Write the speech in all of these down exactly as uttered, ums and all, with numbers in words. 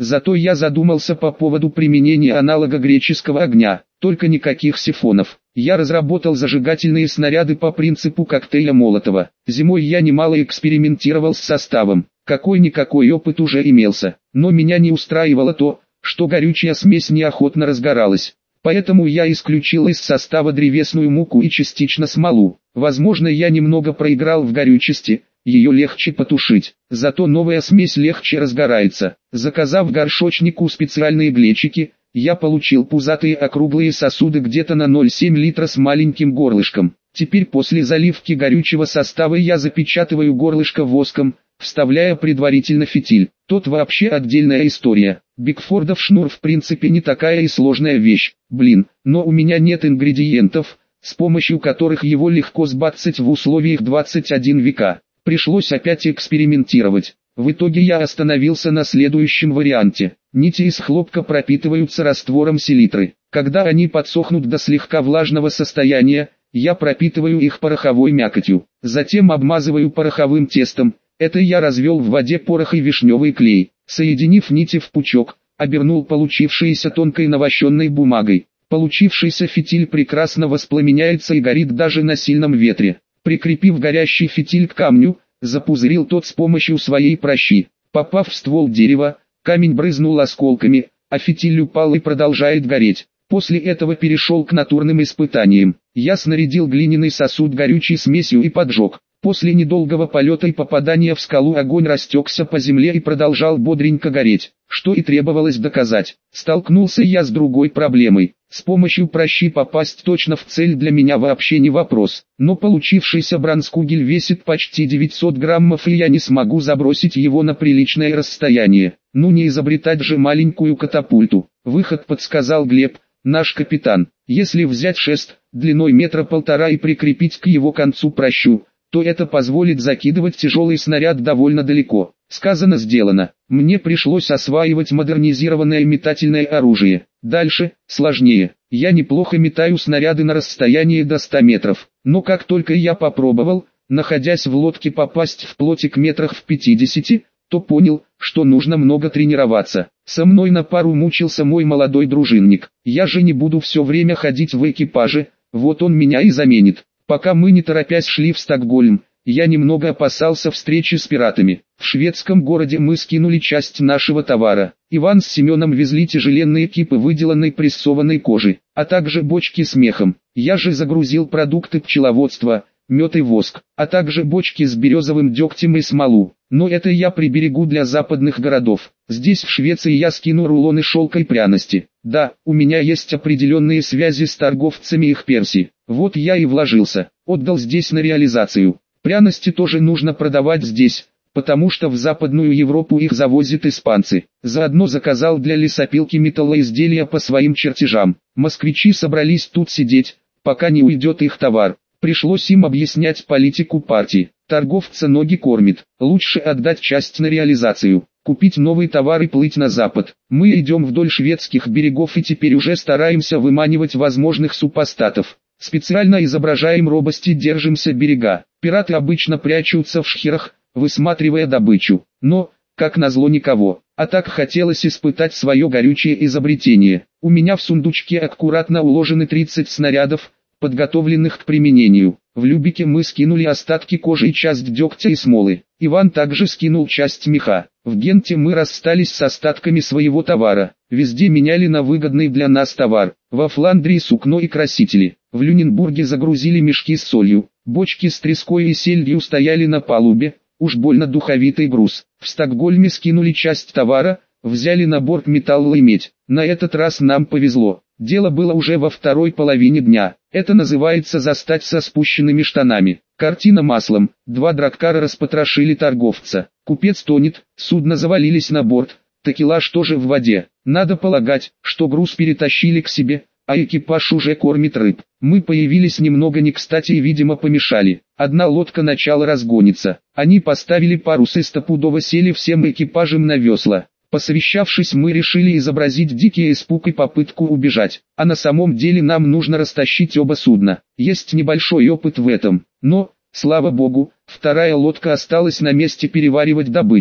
Зато я задумался по поводу применения аналога греческого огня, только никаких сифонов. Я разработал зажигательные снаряды по принципу коктейля Молотова. Зимой я немало экспериментировал с составом. Какой-никакой опыт уже имелся, но меня не устраивало то, что горючая смесь неохотно разгоралась. Поэтому я исключил из состава древесную муку и частично смолу. Возможно, я немного проиграл в горючести, ее легче потушить, зато новая смесь легче разгорается. Заказав горшочнику специальные глечики, я получил пузатые округлые сосуды где-то на ноль целых семь десятых литра с маленьким горлышком. Теперь после заливки горючего состава я запечатываю горлышко воском, вставляя предварительно фитиль. Тот вообще отдельная история. Бигфордов шнур в принципе не такая и сложная вещь, блин, но у меня нет ингредиентов, с помощью которых его легко сбацать в условиях двадцать первого века. Пришлось опять экспериментировать. В итоге я остановился на следующем варианте. Нити из хлопка пропитываются раствором селитры. Когда они подсохнут до слегка влажного состояния, я пропитываю их пороховой мякотью. Затем обмазываю пороховым тестом. Это я развел в воде порох и вишневый клей. Соединив нити в пучок, обернул получившейся тонкой навощенной бумагой. Получившийся фитиль прекрасно воспламеняется и горит даже на сильном ветре. Прикрепив горящий фитиль к камню, запузырил тот с помощью своей пращи. Попав в ствол дерева, камень брызнул осколками, а фитиль упал и продолжает гореть. После этого перешел к натурным испытаниям. Я снарядил глиняный сосуд горючей смесью и поджег. После недолгого полета и попадания в скалу огонь растекся по земле и продолжал бодренько гореть, что и требовалось доказать. Столкнулся я с другой проблемой. С помощью пращи попасть точно в цель для меня вообще не вопрос. Но получившийся бронзкугель весит почти девятьсот граммов, и я не смогу забросить его на приличное расстояние. Ну не изобретать же маленькую катапульту. Выход подсказал Глеб, наш капитан. Если взять шест, длиной метра полтора и прикрепить к его концу пращу, то это позволит закидывать тяжелый снаряд довольно далеко. Сказано сделано. Мне пришлось осваивать модернизированное метательное оружие. Дальше, сложнее. Я неплохо метаю снаряды на расстоянии до ста метров. Но как только я попробовал, находясь в лодке, попасть в плотик метрах в пятидесяти, то понял, что нужно много тренироваться. Со мной на пару мучился мой молодой дружинник. Я же не буду все время ходить в экипаже, вот он меня и заменит. Пока мы не торопясь шли в Стокгольм, я немного опасался встречи с пиратами. В шведском городе мы скинули часть нашего товара. Иван с Семеном везли тяжеленные кипы выделанной прессованной кожи, а также бочки с мехом. Я же загрузил продукты пчеловодства, мед и воск, а также бочки с березовым дегтем и смолу. Но это я приберегу для западных городов. Здесь в Швеции я скину рулоны шелка и пряности. Да, у меня есть определенные связи с торговцами их перси. Вот я и вложился, отдал здесь на реализацию. Пряности тоже нужно продавать здесь, потому что в Западную Европу их завозят испанцы. Заодно заказал для лесопилки металлоизделия по своим чертежам. Москвичи собрались тут сидеть, пока не уйдет их товар. Пришлось им объяснять политику партии. Торговца ноги кормит, лучше отдать часть на реализацию, купить новый товар и плыть на запад. Мы идем вдоль шведских берегов и теперь уже стараемся выманивать возможных супостатов. Специально изображаем робость и держимся берега. Пираты обычно прячутся в шхерах, высматривая добычу. Но, как назло, никого. А так хотелось испытать свое горючее изобретение. У меня в сундучке аккуратно уложены тридцать снарядов, подготовленных к применению. В Любеке мы скинули остатки кожи и часть дегтя и смолы. Иван также скинул часть меха. В Генте мы расстались с остатками своего товара. Везде меняли на выгодный для нас товар. Во Фландрии сукно и красители. В Люненбурге загрузили мешки с солью. Бочки с треской и сельдью стояли на палубе. Уж больно духовитый груз. В Стокгольме скинули часть товара, взяли на борт металл и медь. На этот раз нам повезло. Дело было уже во второй половине дня. Это называется застать со спущенными штанами. Картина маслом. Два драккара распотрошили торговца. Купец тонет, судно завалились на борт. Такелаж тоже в воде. Надо полагать, что груз перетащили к себе, а экипаж уже кормит рыб. Мы появились немного не кстати и видимо помешали. Одна лодка начала разгониться. Они поставили парус и стопудово сели всем экипажем на весла. Посовещавшись, мы решили изобразить дикий испуг и попытку убежать, а на самом деле нам нужно растащить оба судна. Есть небольшой опыт в этом, но, слава богу, вторая лодка осталась на месте переваривать добычу.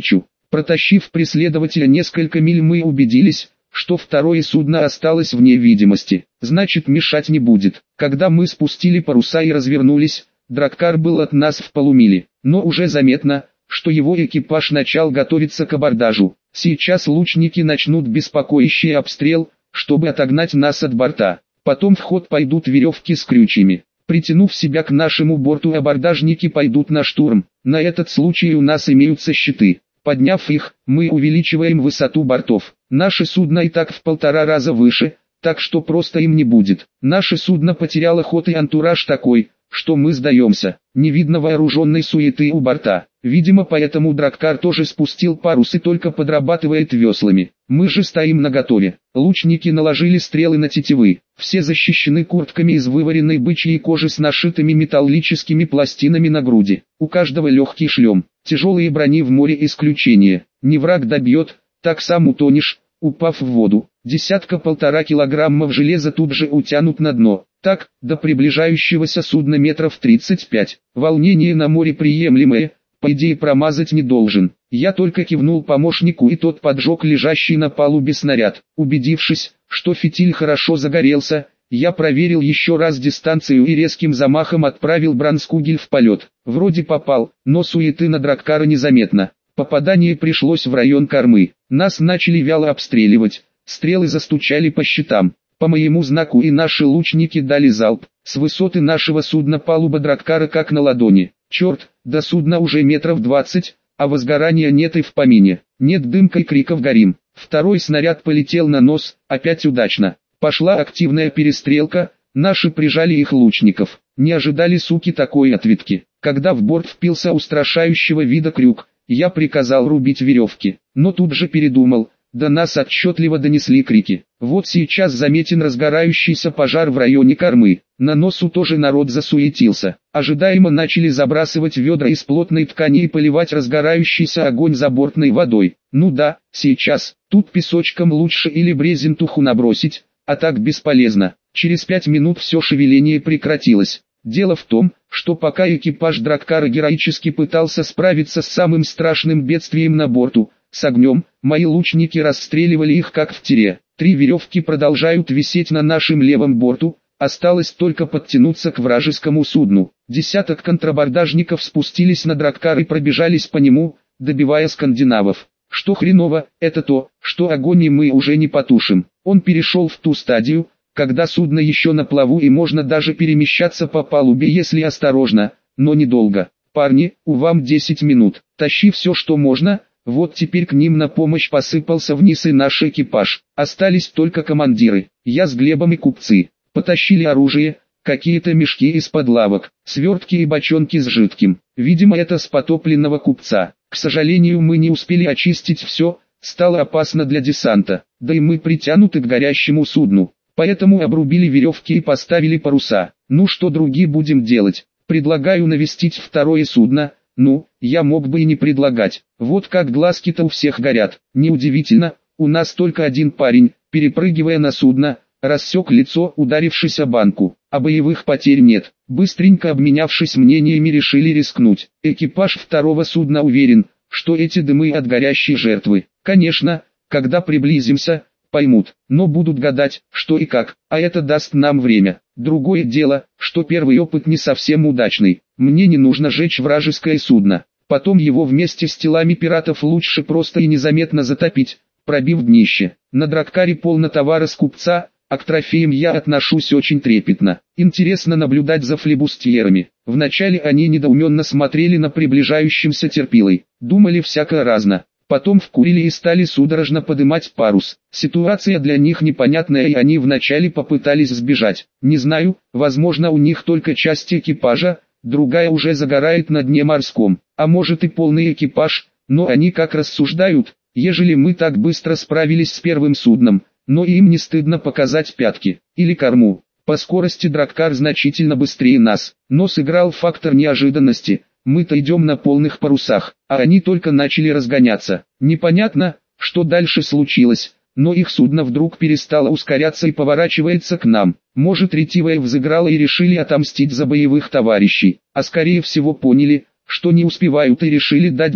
Протащив преследователя несколько миль, мы убедились, что второе судно осталось вне видимости, значит мешать не будет. Когда мы спустили паруса и развернулись, драккар был от нас в полумиле, но уже заметно, что его экипаж начал готовиться к абордажу. Сейчас лучники начнут беспокоящий обстрел, чтобы отогнать нас от борта. Потом в ход пойдут веревки с крючьями. Притянув себя к нашему борту, абордажники пойдут на штурм. На этот случай у нас имеются щиты. Подняв их, мы увеличиваем высоту бортов. Наше судно и так в полтора раза выше, так что просто им не будет. Наше судно потеряло ход и антураж такой, что мы сдаемся. Не видно вооруженной суеты у борта. Видимо, поэтому драккар тоже спустил парус и только подрабатывает веслами. Мы же стоим наготове. Лучники наложили стрелы на тетивы. Все защищены куртками из вываренной бычьей кожи с нашитыми металлическими пластинами на груди. У каждого легкий шлем. Тяжелые брони в море исключение. Не враг добьет, так сам утонешь, упав в воду. Десятка-полтора килограммов железа тут же утянут на дно. Так, до приближающегося судна метров тридцать пять. Волнение на море приемлемое, по идее промазать не должен. Я только кивнул помощнику, и тот поджег лежащий на палубе снаряд. Убедившись, что фитиль хорошо загорелся, я проверил еще раз дистанцию и резким замахом отправил бранскугель в полет. Вроде попал, но суеты на драккара незаметно. Попадание пришлось в район кормы. Нас начали вяло обстреливать. Стрелы застучали по щитам. По моему знаку и наши лучники дали залп. С высоты нашего судна палуба драккара как на ладони. Черт, до судна уже метров двадцать, а возгорания нет и в помине. Нет дымка и криков «горим». Второй снаряд полетел на нос, опять удачно. Пошла активная перестрелка, наши прижали их лучников. Не ожидали суки такой ответки. Когда в борт впился устрашающего вида крюк, я приказал рубить веревки, но тут же передумал. До нас отчетливо донесли крики. Вот сейчас заметен разгорающийся пожар в районе кормы. На носу тоже народ засуетился. Ожидаемо начали забрасывать ведра из плотной ткани и поливать разгорающийся огонь забортной водой. Ну да, сейчас. Тут песочком лучше или брезентуху набросить, а так бесполезно. Через пять минут все шевеление прекратилось. Дело в том, что пока экипаж драккара героически пытался справиться с самым страшным бедствием на борту, с огнем, мои лучники расстреливали их как в тире. Три веревки продолжают висеть на нашем левом борту, осталось только подтянуться к вражескому судну. Десяток контрабордажников спустились на драккар и пробежались по нему, добивая скандинавов. Что хреново, это то, что огонь и мы уже не потушим. Он перешел в ту стадию, когда судно еще на плаву и можно даже перемещаться по палубе, если осторожно, но недолго. Парни, у вам десять минут, тащи все, что можно. Вот теперь к ним на помощь посыпался вниз и наш экипаж. Остались только командиры. Я с Глебом и купцы. Потащили оружие, какие-то мешки из-под лавок, свертки и бочонки с жидким. Видимо, это с потопленного купца. К сожалению, мы не успели очистить все, стало опасно для десанта. Да и мы притянуты к горящему судну. Поэтому обрубили веревки и поставили паруса. Ну что, други, будем делать? Предлагаю навестить второе судно. Ну, я мог бы и не предлагать. Вот как глазки-то у всех горят. Неудивительно, у нас только один парень, перепрыгивая на судно, рассек лицо, ударившись о банку. А боевых потерь нет. Быстренько обменявшись мнениями, решили рискнуть. Экипаж второго судна уверен, что эти дымы от горящей жертвы. Конечно, когда приблизимся, поймут, но будут гадать, что и как, а это даст нам время. Другое дело, что первый опыт не совсем удачный. Мне не нужно жечь вражеское судно. Потом его вместе с телами пиратов лучше просто и незаметно затопить, пробив днище. На драккаре полно товара с купца, а к трофеям я отношусь очень трепетно. Интересно наблюдать за флебустьерами. Вначале они недоуменно смотрели на приближающимся терпилой, думали всякое разно. Потом вкурили и стали судорожно подымать парус. Ситуация для них непонятная, и они вначале попытались сбежать. Не знаю, возможно, у них только часть экипажа, другая уже загорает на дне морском. А может и полный экипаж, но они как рассуждают: ежели мы так быстро справились с первым судном, но им не стыдно показать пятки или корму. По скорости драккар значительно быстрее нас, но сыграл фактор неожиданности. Мы-то идем на полных парусах, а они только начали разгоняться. Непонятно, что дальше случилось, но их судно вдруг перестало ускоряться и поворачивается к нам. Может, ретивая взыграла и решили отомстить за боевых товарищей, а скорее всего поняли, что не успевают и решили дать бой.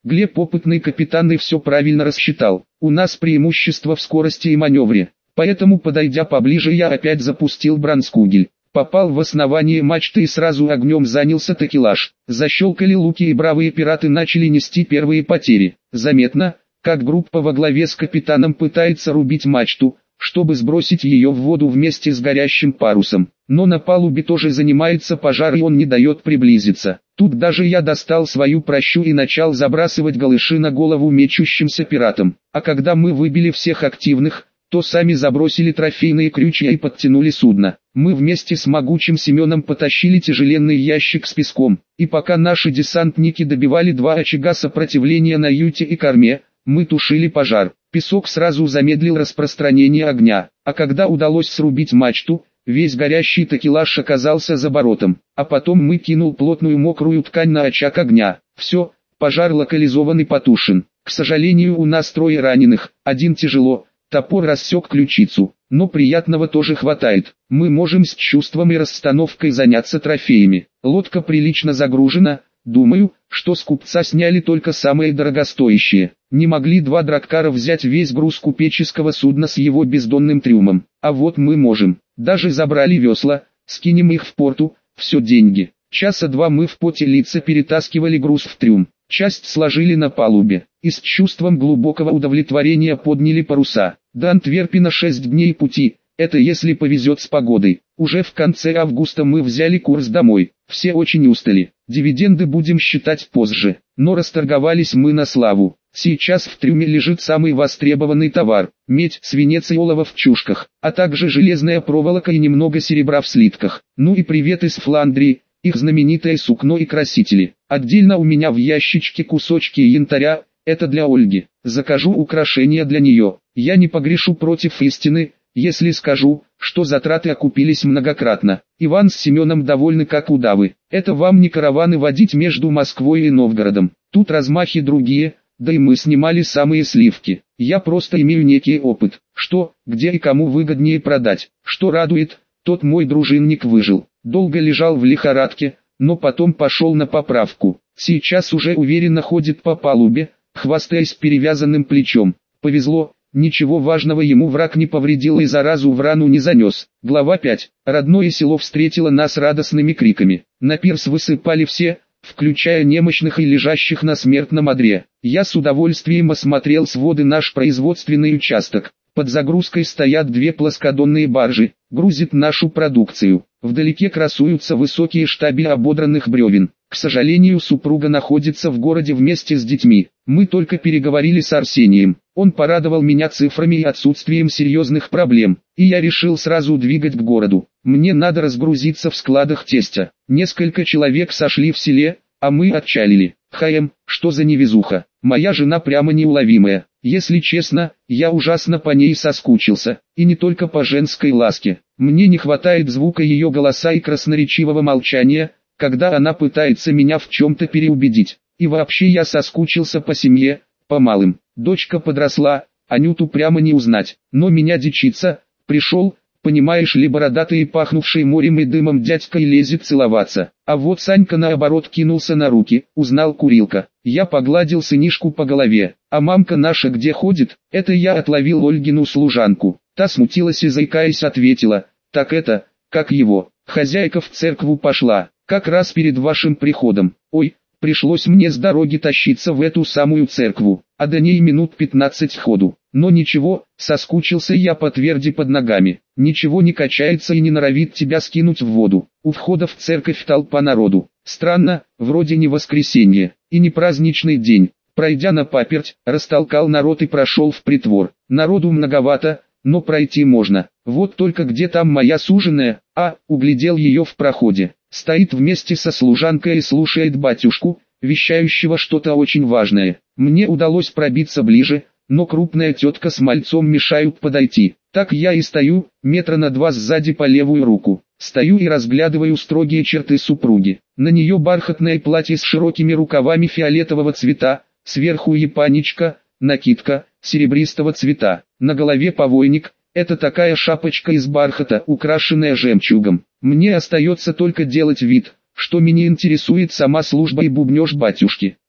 Глеб опытный капитан и все правильно рассчитал. У нас преимущество в скорости и маневре. Поэтому, подойдя поближе, я опять запустил бранскугель. Попал в основание мачты и сразу огнем занялся такелаж. Защелкали луки и бравые пираты начали нести первые потери. Заметно, как группа во главе с капитаном пытается рубить мачту, чтобы сбросить ее в воду вместе с горящим парусом. Но на палубе тоже занимается пожар, и он не дает приблизиться. Тут даже я достал свою пращу и начал забрасывать галыши на голову мечущимся пиратам. А когда мы выбили всех активных, то сами забросили трофейные крючья и подтянули судно. Мы вместе с могучим Семеном потащили тяжеленный ящик с песком, и пока наши десантники добивали два очага сопротивления на юте и корме, мы тушили пожар. Песок сразу замедлил распространение огня, а когда удалось срубить мачту, весь горящий такелаж оказался за бортом, а потом мы кинул плотную мокрую ткань на очаг огня. Все, пожар локализован и потушен. К сожалению, у нас трое раненых, один тяжело. Топор рассек ключицу, но приятного тоже хватает. Мы можем с чувством и расстановкой заняться трофеями. Лодка прилично загружена, думаю, что с купца сняли только самые дорогостоящие. Не могли два драккара взять весь груз купеческого судна с его бездонным трюмом. А вот мы можем. Даже забрали весла, скинем их в порту, все деньги. Часа два мы в поте лица перетаскивали груз в трюм. Часть сложили на палубе, и с чувством глубокого удовлетворения подняли паруса. До Антверпена шесть дней пути, это если повезет с погодой. Уже в конце августа мы взяли курс домой, все очень устали. Дивиденды будем считать позже, но расторговались мы на славу. Сейчас в трюме лежит самый востребованный товар – медь, свинец и олово в чушках, а также железная проволока и немного серебра в слитках. Ну и привет из Фландрии. Их знаменитое сукно и красители. Отдельно у меня в ящичке кусочки янтаря, это для Ольги. Закажу украшения для нее. Я не погрешу против истины, если скажу, что затраты окупились многократно. Иван с Семеном довольны как удавы. Это вам не караваны водить между Москвой и Новгородом. Тут размахи другие, да и мы снимали самые сливки. Я просто имею некий опыт, что, где и кому выгоднее продать. Что радует, тот мой дружинник выжил. Долго лежал в лихорадке, но потом пошел на поправку. Сейчас уже уверенно ходит по палубе, хвастаясь перевязанным плечом. Повезло, ничего важного ему враг не повредил и заразу в рану не занес. Глава пять. Родное село встретило нас радостными криками. На пирс высыпали все, включая немощных и лежащих на смертном одре. Я с удовольствием осмотрел своды наш производственный участок. Под загрузкой стоят две плоскодонные баржи, грузит нашу продукцию. Вдалеке красуются высокие штабели ободранных бревен. К сожалению, супруга находится в городе вместе с детьми. Мы только переговорили с Арсением. Он порадовал меня цифрами и отсутствием серьезных проблем. И я решил сразу двигать к городу. Мне надо разгрузиться в складах тестя. Несколько человек сошли в селе, а мы отчалили. Хм, что за невезуха. Моя жена прямо неуловимая. Если честно, я ужасно по ней соскучился. И не только по женской ласке. Мне не хватает звука ее голоса и красноречивого молчания, когда она пытается меня в чем-то переубедить. И вообще я соскучился по семье, по малым. Дочка подросла, Анюту прямо не узнать. Но меня дичится, пришел, понимаешь ли, бородатый и пахнувший морем и дымом дядька и лезет целоваться. А вот Санька наоборот кинулся на руки, узнал курилка. Я погладил сынишку по голове. А мамка наша где ходит? Это я отловил Ольгину служанку. Та смутилась и заикаясь ответила: так это, как его, хозяйка в церкву пошла, как раз перед вашим приходом. Ой, пришлось мне с дороги тащиться в эту самую церкву, а до ней минут пятнадцать ходу. Но ничего, соскучился я по тверди под ногами. Ничего не качается и не норовит тебя скинуть в воду. У входа в церковь толпа народу. Странно, вроде не воскресенье, и не праздничный день. Пройдя на паперть, растолкал народ и прошел в притвор. Народу многовато, но пройти можно. Вот только где там моя суженая? А, углядел ее в проходе. Стоит вместе со служанкой и слушает батюшку, вещающего что-то очень важное. Мне удалось пробиться ближе, но крупная тетка с мальцом мешают подойти. Так я и стою, метра на два сзади по левую руку. Стою и разглядываю строгие черты супруги. На нее бархатное платье с широкими рукавами фиолетового цвета, сверху японечка, накидка, серебристого цвета. На голове повойник, это такая шапочка из бархата, украшенная жемчугом. Мне остается только делать вид, что меня интересует сама служба и бубнёж батюшки.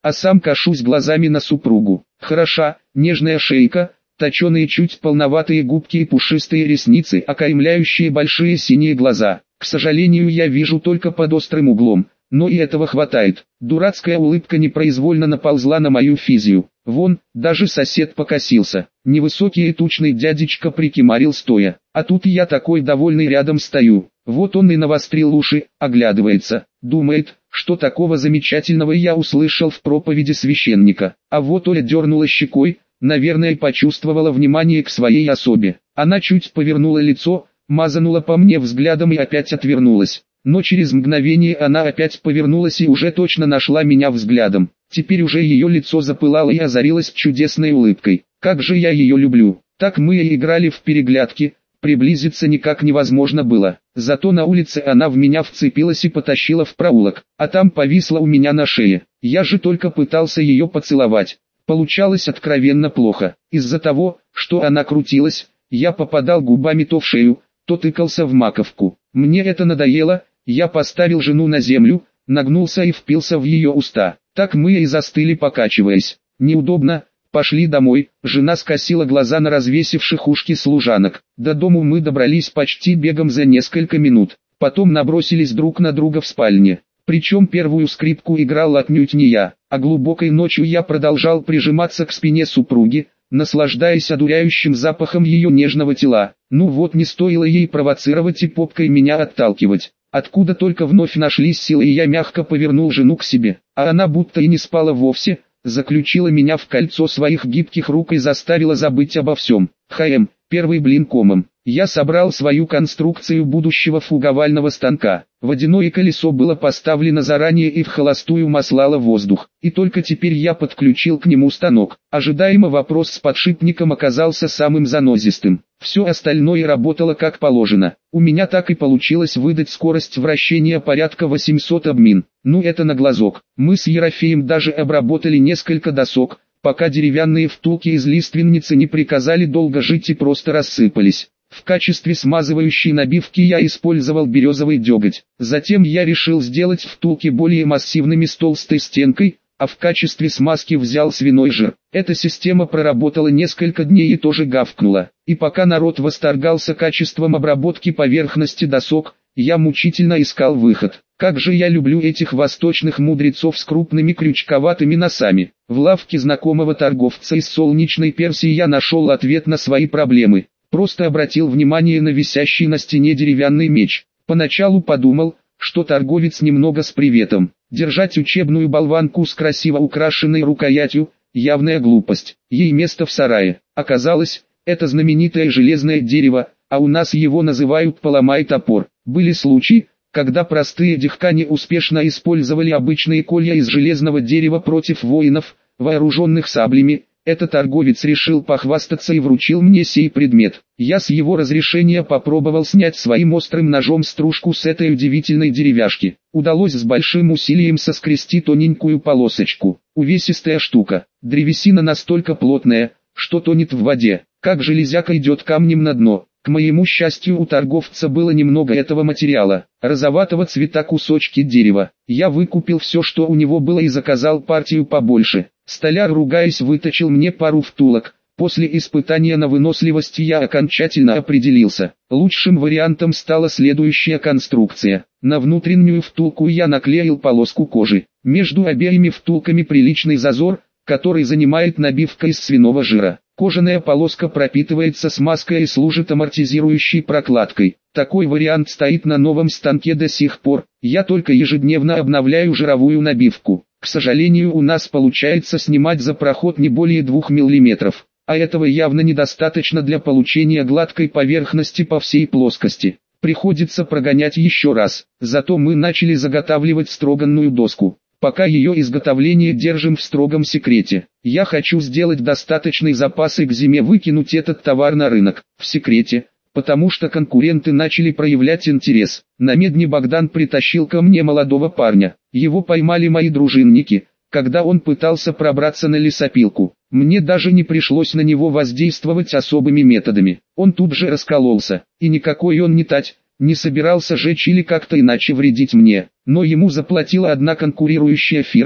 а сам кашусь глазами на супругу. Хороша, нежная шейка, точеные чуть полноватые губки и пушистые ресницы, окаймляющие большие синие глаза. К сожалению, я вижу только под острым углом, но и этого хватает. Дурацкая улыбка непроизвольно наползла на мою физию. Вон, даже сосед покосился. Невысокий и тучный дядечка прикимарил стоя. А тут я такой довольный рядом стою. Вот он и навострил уши, оглядывается. Думает, что такого замечательного я услышал в проповеди священника. А вот Оля дернула щекой, наверное, почувствовала внимание к своей особе. Она чуть повернула лицо, мазанула по мне взглядом и опять отвернулась. Но через мгновение она опять повернулась и уже точно нашла меня взглядом. Теперь уже ее лицо запылало и озарилось чудесной улыбкой. Как же я ее люблю. Так мы и играли в переглядки, приблизиться никак невозможно было. Зато на улице она в меня вцепилась и потащила в проулок, а там повисла у меня на шее. Я же только пытался ее поцеловать. Получалось откровенно плохо. Из-за того, что она крутилась, я попадал губами то в шею, то тыкался в маковку. Мне это надоело, я поставил жену на землю, нагнулся и впился в ее уста. Так мы и застыли, покачиваясь. Неудобно, пошли домой. Жена скосила глаза на развесивших ушки служанок. До дому мы добрались почти бегом за несколько минут. Потом набросились друг на друга в спальне. Причем первую скрипку играл отнюдь не я, а глубокой ночью я продолжал прижиматься к спине супруги, наслаждаясь одуряющим запахом ее нежного тела. Ну вот, не стоило ей провоцировать и попкой меня отталкивать. Откуда только вновь нашлись силы, и я мягко повернул жену к себе, а она будто и не спала вовсе, заключила меня в кольцо своих гибких рук и заставила забыть обо всем. ХМ, первый блин комом. Я собрал свою конструкцию будущего фуговального станка. Водяное колесо было поставлено заранее и в холостую маслало воздух, и только теперь я подключил к нему станок. Ожидаемо вопрос с подшипником оказался самым занозистым. Все остальное работало как положено. У меня так и получилось выдать скорость вращения порядка восемьсот обмин. Ну это на глазок. Мы с Ерофеем даже обработали несколько досок, пока деревянные втулки из лиственницы не приказали долго жить и просто рассыпались. В качестве смазывающей набивки я использовал березовый деготь. Затем я решил сделать втулки более массивными с толстой стенкой, а в качестве смазки взял свиной жир. Эта система проработала несколько дней и тоже гавкнула. И пока народ восторгался качеством обработки поверхности досок, я мучительно искал выход. Как же я люблю этих восточных мудрецов с крупными крючковатыми носами. В лавке знакомого торговца из солнечной Персии я нашел ответ на свои проблемы. Просто обратил внимание на висящий на стене деревянный меч. Поначалу подумал, что торговец немного с приветом. Держать учебную болванку с красиво украшенной рукоятью – явная глупость. Ей место в сарае. Оказалось, это знаменитое железное дерево, а у нас его называют «поломай топор». Были случаи, когда простые дихкани успешно использовали обычные колья из железного дерева против воинов, вооруженных саблями. Этот торговец решил похвастаться и вручил мне сей предмет. Я с его разрешения попробовал снять своим острым ножом стружку с этой удивительной деревяшки. Удалось с большим усилием соскрести тоненькую полосочку. Увесистая штука. Древесина настолько плотная, что тонет в воде, как железяка идет камнем на дно. К моему счастью, у торговца было немного этого материала, розоватого цвета кусочки дерева. Я выкупил все, что у него было, и заказал партию побольше. Столяр, ругаясь, выточил мне пару втулок. После испытания на выносливость я окончательно определился. Лучшим вариантом стала следующая конструкция. На внутреннюю втулку я наклеил полоску кожи. Между обеими втулками приличный зазор, который занимает набивка из свиного жира. Кожаная полоска пропитывается смазкой и служит амортизирующей прокладкой. Такой вариант стоит на новом станке до сих пор. Я только ежедневно обновляю жировую набивку. К сожалению, у нас получается снимать за проход не более двух миллиметров, а этого явно недостаточно для получения гладкой поверхности по всей плоскости. Приходится прогонять еще раз. Зато мы начали заготавливать строганную доску. Пока ее изготовление держим в строгом секрете. Я хочу сделать достаточный запас и к зиме выкинуть этот товар на рынок. В секрете, потому что конкуренты начали проявлять интерес. На Медне Богдан притащил ко мне молодого парня. Его поймали мои дружинники, когда он пытался пробраться на лесопилку. Мне даже не пришлось на него воздействовать особыми методами. Он тут же раскололся, и никакой он не тать, не собирался жечь или как-то иначе вредить мне. Но ему заплатила одна конкурирующая фирма,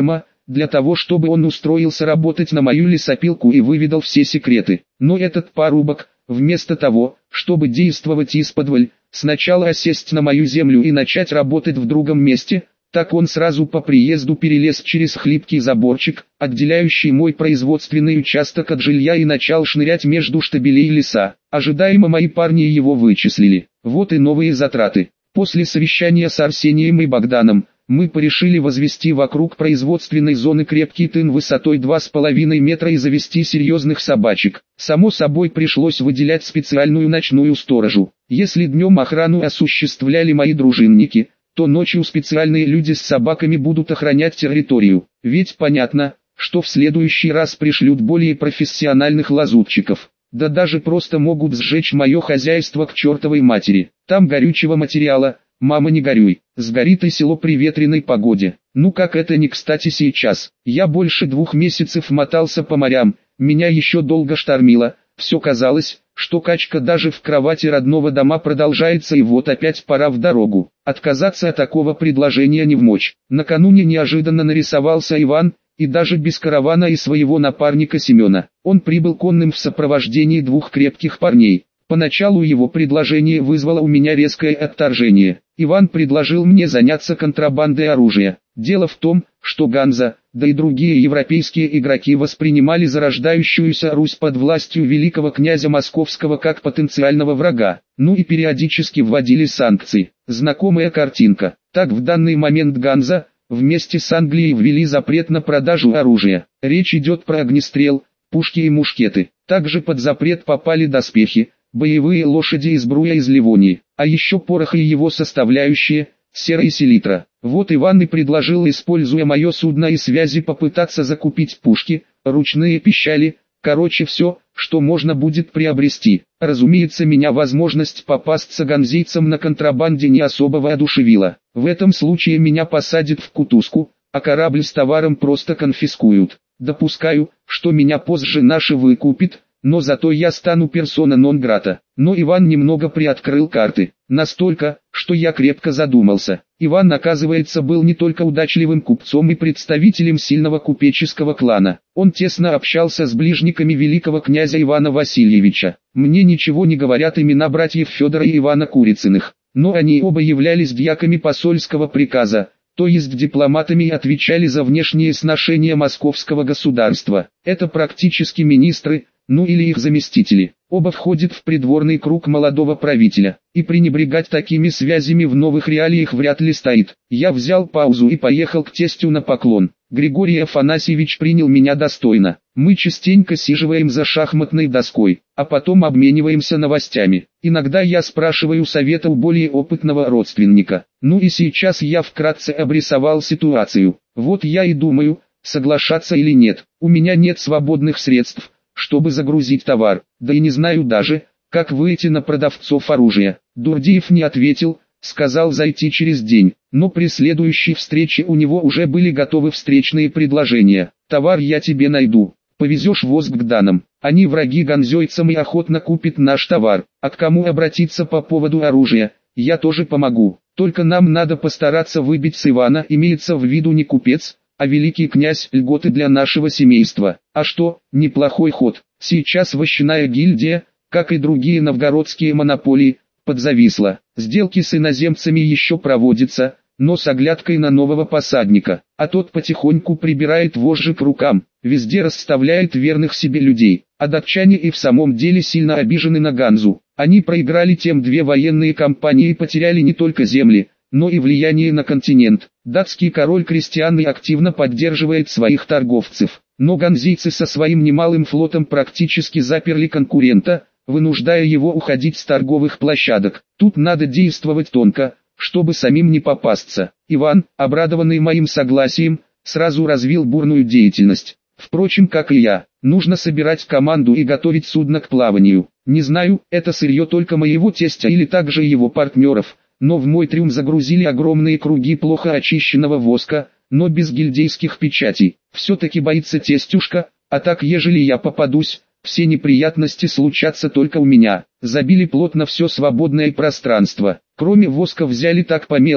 для того чтобы он устроился работать на мою лесопилку и выведал все секреты. Но этот парубок, вместо того, чтобы действовать исподволь, сначала осесть на мою землю и начать работать в другом месте, так он сразу по приезду перелез через хлипкий заборчик, отделяющий мой производственный участок от жилья, и начал шнырять между штабелей леса. Ожидаемо мои парни его вычислили. Вот и новые затраты. После совещания с Арсением и Богданом, мы порешили возвести вокруг производственной зоны крепкий тын высотой два с половиной метра и завести серьезных собачек. Само собой пришлось выделять специальную ночную сторожу. Если днем охрану осуществляли мои дружинники, то ночью специальные люди с собаками будут охранять территорию. Ведь понятно, что в следующий раз пришлют более профессиональных лазутчиков. Да даже просто могут сжечь мое хозяйство к чертовой матери. Там горючего материала, мама не горюй, сгорит и село при ветреной погоде. Ну как это не кстати сейчас. Я больше двух месяцев мотался по морям, меня еще долго штормило. Все казалось, что качка даже в кровати родного дома продолжается, и вот опять пора в дорогу. Отказаться от такого предложения не вмочь. Накануне неожиданно нарисовался Иван, и даже без каравана и своего напарника Семена. Он прибыл конным в сопровождении двух крепких парней. Поначалу его предложение вызвало у меня резкое отторжение. Иван предложил мне заняться контрабандой оружия. Дело в том, что Ганза, да и другие европейские игроки воспринимали зарождающуюся Русь под властью великого князя Московского как потенциального врага, ну и периодически вводили санкции. Знакомая картинка. Так в данный момент Ганза, вместе с Англией, ввели запрет на продажу оружия. Речь идет про огнестрел, пушки и мушкеты. Также под запрет попали доспехи, боевые лошади и сбруя из Ливонии, а еще порох и его составляющие, сера и селитра. Вот Иван и предложил, используя мое судно и связи, попытаться закупить пушки, ручные пищали, короче все, что можно будет приобрести. Разумеется, меня возможность попасться ганзейцам на контрабанде не особо воодушевила. В этом случае меня посадят в кутузку, а корабль с товаром просто конфискуют. Допускаю, что меня позже наши выкупит, но зато я стану персона нон грата. Но Иван немного приоткрыл карты, настолько, что я крепко задумался. Иван, оказывается, был не только удачливым купцом и представителем сильного купеческого клана. Он тесно общался с ближниками великого князя Ивана Васильевича. Мне ничего не говорят имена братьев Федора и Ивана Курицыных, но они оба являлись дьяками посольского приказа, то есть дипломатами, и отвечали за внешние сношения московского государства. Это практически министры, ну или их заместители. Оба входят в придворный круг молодого правителя, и пренебрегать такими связями в новых реалиях вряд ли стоит. Я взял паузу и поехал к тестю на поклон. Григорий Афанасьевич принял меня достойно. Мы частенько сиживаем за шахматной доской, а потом обмениваемся новостями. Иногда я спрашиваю совета у более опытного родственника. Ну и сейчас я вкратце обрисовал ситуацию. Вот я и думаю, соглашаться или нет. У меня нет свободных средств, чтобы загрузить товар, да и не знаю даже, как выйти на продавцов оружия. Дурдиев не ответил, сказал зайти через день, но при следующей встрече у него уже были готовы встречные предложения. Товар я тебе найду, повезешь воск к данам, они враги ганзейцам и охотно купят наш товар. А к кому обратиться по поводу оружия, я тоже помогу, только нам надо постараться выбить с Ивана, имеется в виду не купец, а великий князь, льготы для нашего семейства. А что, неплохой ход. Сейчас вощаная гильдия, как и другие новгородские монополии, подзависла. Сделки с иноземцами еще проводятся, но с оглядкой на нового посадника. А тот потихоньку прибирает вожжи к рукам, везде расставляет верных себе людей. А датчане и в самом деле сильно обижены на Ганзу. Они проиграли тем две военные кампании и потеряли не только земли, но и влияние на континент. Датский король Кристиан активно поддерживает своих торговцев, но ганзийцы со своим немалым флотом практически заперли конкурента, вынуждая его уходить с торговых площадок. Тут надо действовать тонко, чтобы самим не попасться. Иван, обрадованный моим согласием, сразу развил бурную деятельность. Впрочем, как и я, нужно собирать команду и готовить судно к плаванию. Не знаю, это сырье только моего тестя или также его партнеров, но в мой трюм загрузили огромные круги плохо очищенного воска, но без гильдейских печатей. Все-таки боится тестюшка, а так ежели я попадусь, все неприятности случатся только у меня. Забили плотно все свободное пространство. Кроме воска взяли так по мелочи,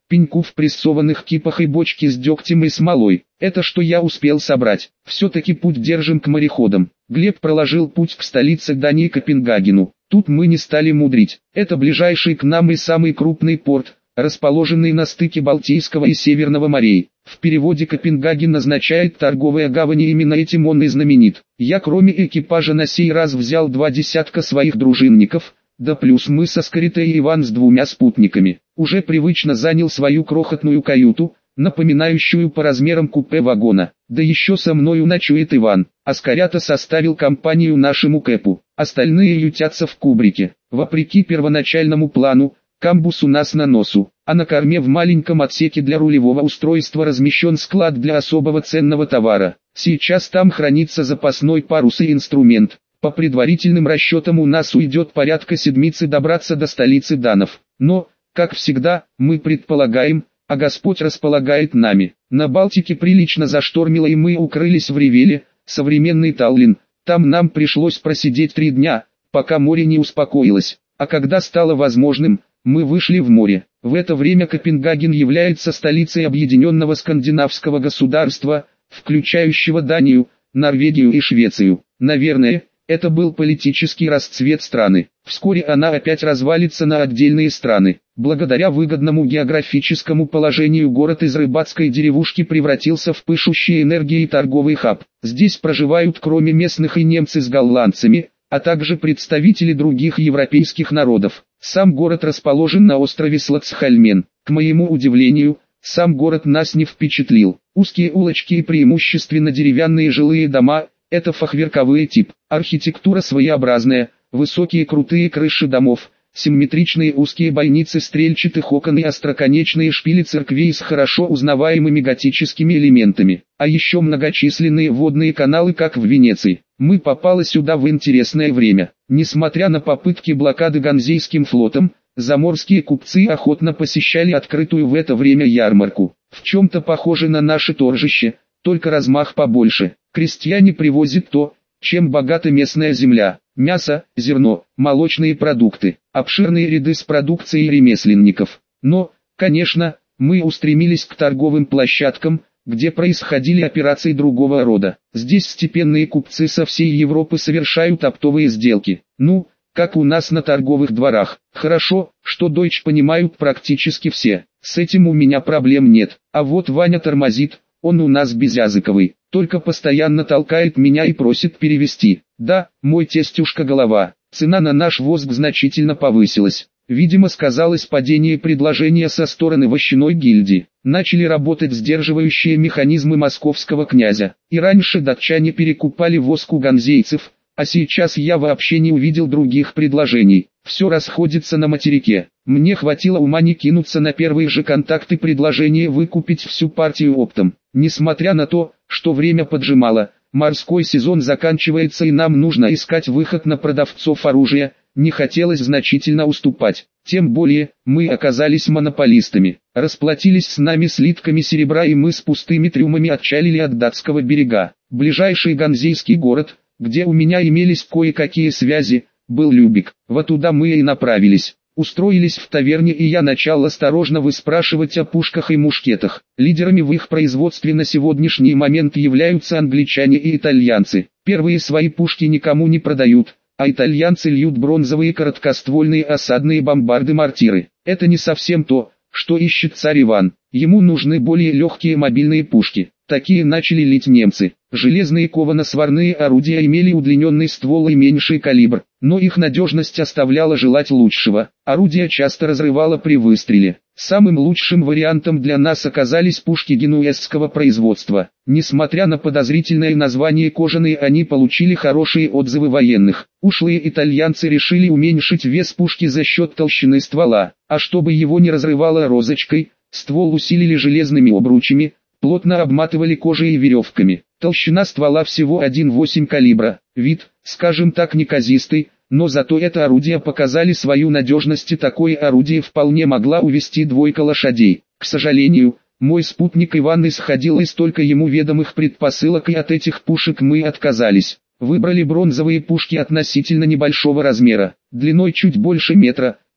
пеньку в прессованных кипах и бочки с дегтем и смолой. Это что я успел собрать. Все-таки путь держим к мореходам. Глеб проложил путь к столице Дании Копенгагену. Тут мы не стали мудрить. Это ближайший к нам и самый крупный порт, расположенный на стыке Балтийского и Северного морей. В переводе Копенгаген означает «торговая гавань», и именно этим он и знаменит. Я кроме экипажа на сей раз взял два десятка своих дружинников, да плюс мы со Скоритой и Иван с двумя спутниками. Уже привычно занял свою крохотную каюту, напоминающую по размерам купе вагона. Да еще со мною ночует Иван, а Скорята составил компанию нашему Кэпу. Остальные ютятся в кубрике. Вопреки первоначальному плану, камбус у нас на носу, а на корме в маленьком отсеке для рулевого устройства размещен склад для особого ценного товара. Сейчас там хранится запасной парус и инструмент. По предварительным расчетам у нас уйдет порядка седмицы добраться до столицы данов. Но, как всегда, мы предполагаем, а Господь располагает нами. На Балтике прилично заштормило, и мы укрылись в Ревеле, современный Таллин. Там нам пришлось просидеть три дня, пока море не успокоилось. А когда стало возможным, мы вышли в море. В это время Копенгаген является столицей объединенного скандинавского государства, включающего Данию, Норвегию и Швецию. Наверное, это был политический расцвет страны. Вскоре она опять развалится на отдельные страны. Благодаря выгодному географическому положению город из рыбацкой деревушки превратился в пышущий энергией торговый хаб. Здесь проживают кроме местных и немцы с голландцами, а также представители других европейских народов. Сам город расположен на острове Слотсхальмен. К моему удивлению, сам город нас не впечатлил. Узкие улочки и преимущественно деревянные жилые дома – это фахверковый тип. Архитектура своеобразная, высокие крутые крыши домов, симметричные узкие бойницы стрельчатых окон и остроконечные шпили церквей с хорошо узнаваемыми готическими элементами. А еще многочисленные водные каналы, как в Венеции. Мы попали сюда в интересное время. Несмотря на попытки блокады Ганзейским флотом, заморские купцы охотно посещали открытую в это время ярмарку. В чем-то похоже на наше торжище, только размах побольше. Крестьяне привозят то, чем богата местная земля: мясо, зерно, молочные продукты, обширные ряды с продукцией ремесленников. Но, конечно, мы устремились к торговым площадкам, где происходили операции другого рода. Здесь степенные купцы со всей Европы совершают оптовые сделки. Ну, как у нас на торговых дворах. Хорошо, что дойч понимают практически все. С этим у меня проблем нет. А вот Ваня тормозит, он у нас безязыковый. Только постоянно толкает меня и просит перевести. Да, мой тестюшка голова. Цена на наш воск значительно повысилась. Видимо, сказалось падение предложения со стороны вощаной гильдии. Начали работать сдерживающие механизмы московского князя. И раньше датчане перекупали воск у ганзейцев, а сейчас я вообще не увидел других предложений. Все расходится на материке. Мне хватило ума не кинуться на первые же контакты предложения выкупить всю партию оптом. Несмотря на то, что время поджимало, морской сезон заканчивается и нам нужно искать выход на продавцов оружия, не хотелось значительно уступать. Тем более, мы оказались монополистами. Расплатились с нами слитками серебра, и мы с пустыми трюмами отчалили от датского берега. Ближайший ганзейский город, где у меня имелись кое-какие связи, был Любек. Вот туда мы и направились. Устроились в таверне, и я начал осторожно выспрашивать о пушках и мушкетах. Лидерами в их производстве на сегодняшний момент являются англичане и итальянцы. Первые свои пушки никому не продают, а итальянцы льют бронзовые короткоствольные осадные бомбарды-мортиры. Это не совсем то, что ищет царь Иван. Ему нужны более легкие мобильные пушки. Такие начали лить немцы. Железные ковано-сварные орудия имели удлиненный ствол и меньший калибр, но их надежность оставляла желать лучшего. Орудие часто разрывало при выстреле. Самым лучшим вариантом для нас оказались пушки генуэзского производства. Несмотря на подозрительное название кожаные, они получили хорошие отзывы военных. Ушлые итальянцы решили уменьшить вес пушки за счет толщины ствола, а чтобы его не разрывало розочкой, ствол усилили железными обручами, плотно обматывали кожей и веревками. Толщина ствола всего один целых восемь десятых калибра, вид, скажем так, неказистый, но зато это орудие показали свою надежность, и такое орудие вполне могла увести двойка лошадей. К сожалению, мой спутник Иван исходил из только ему ведомых предпосылок, и от этих пушек мы отказались. Выбрали бронзовые пушки относительно небольшого размера, длиной чуть больше метра,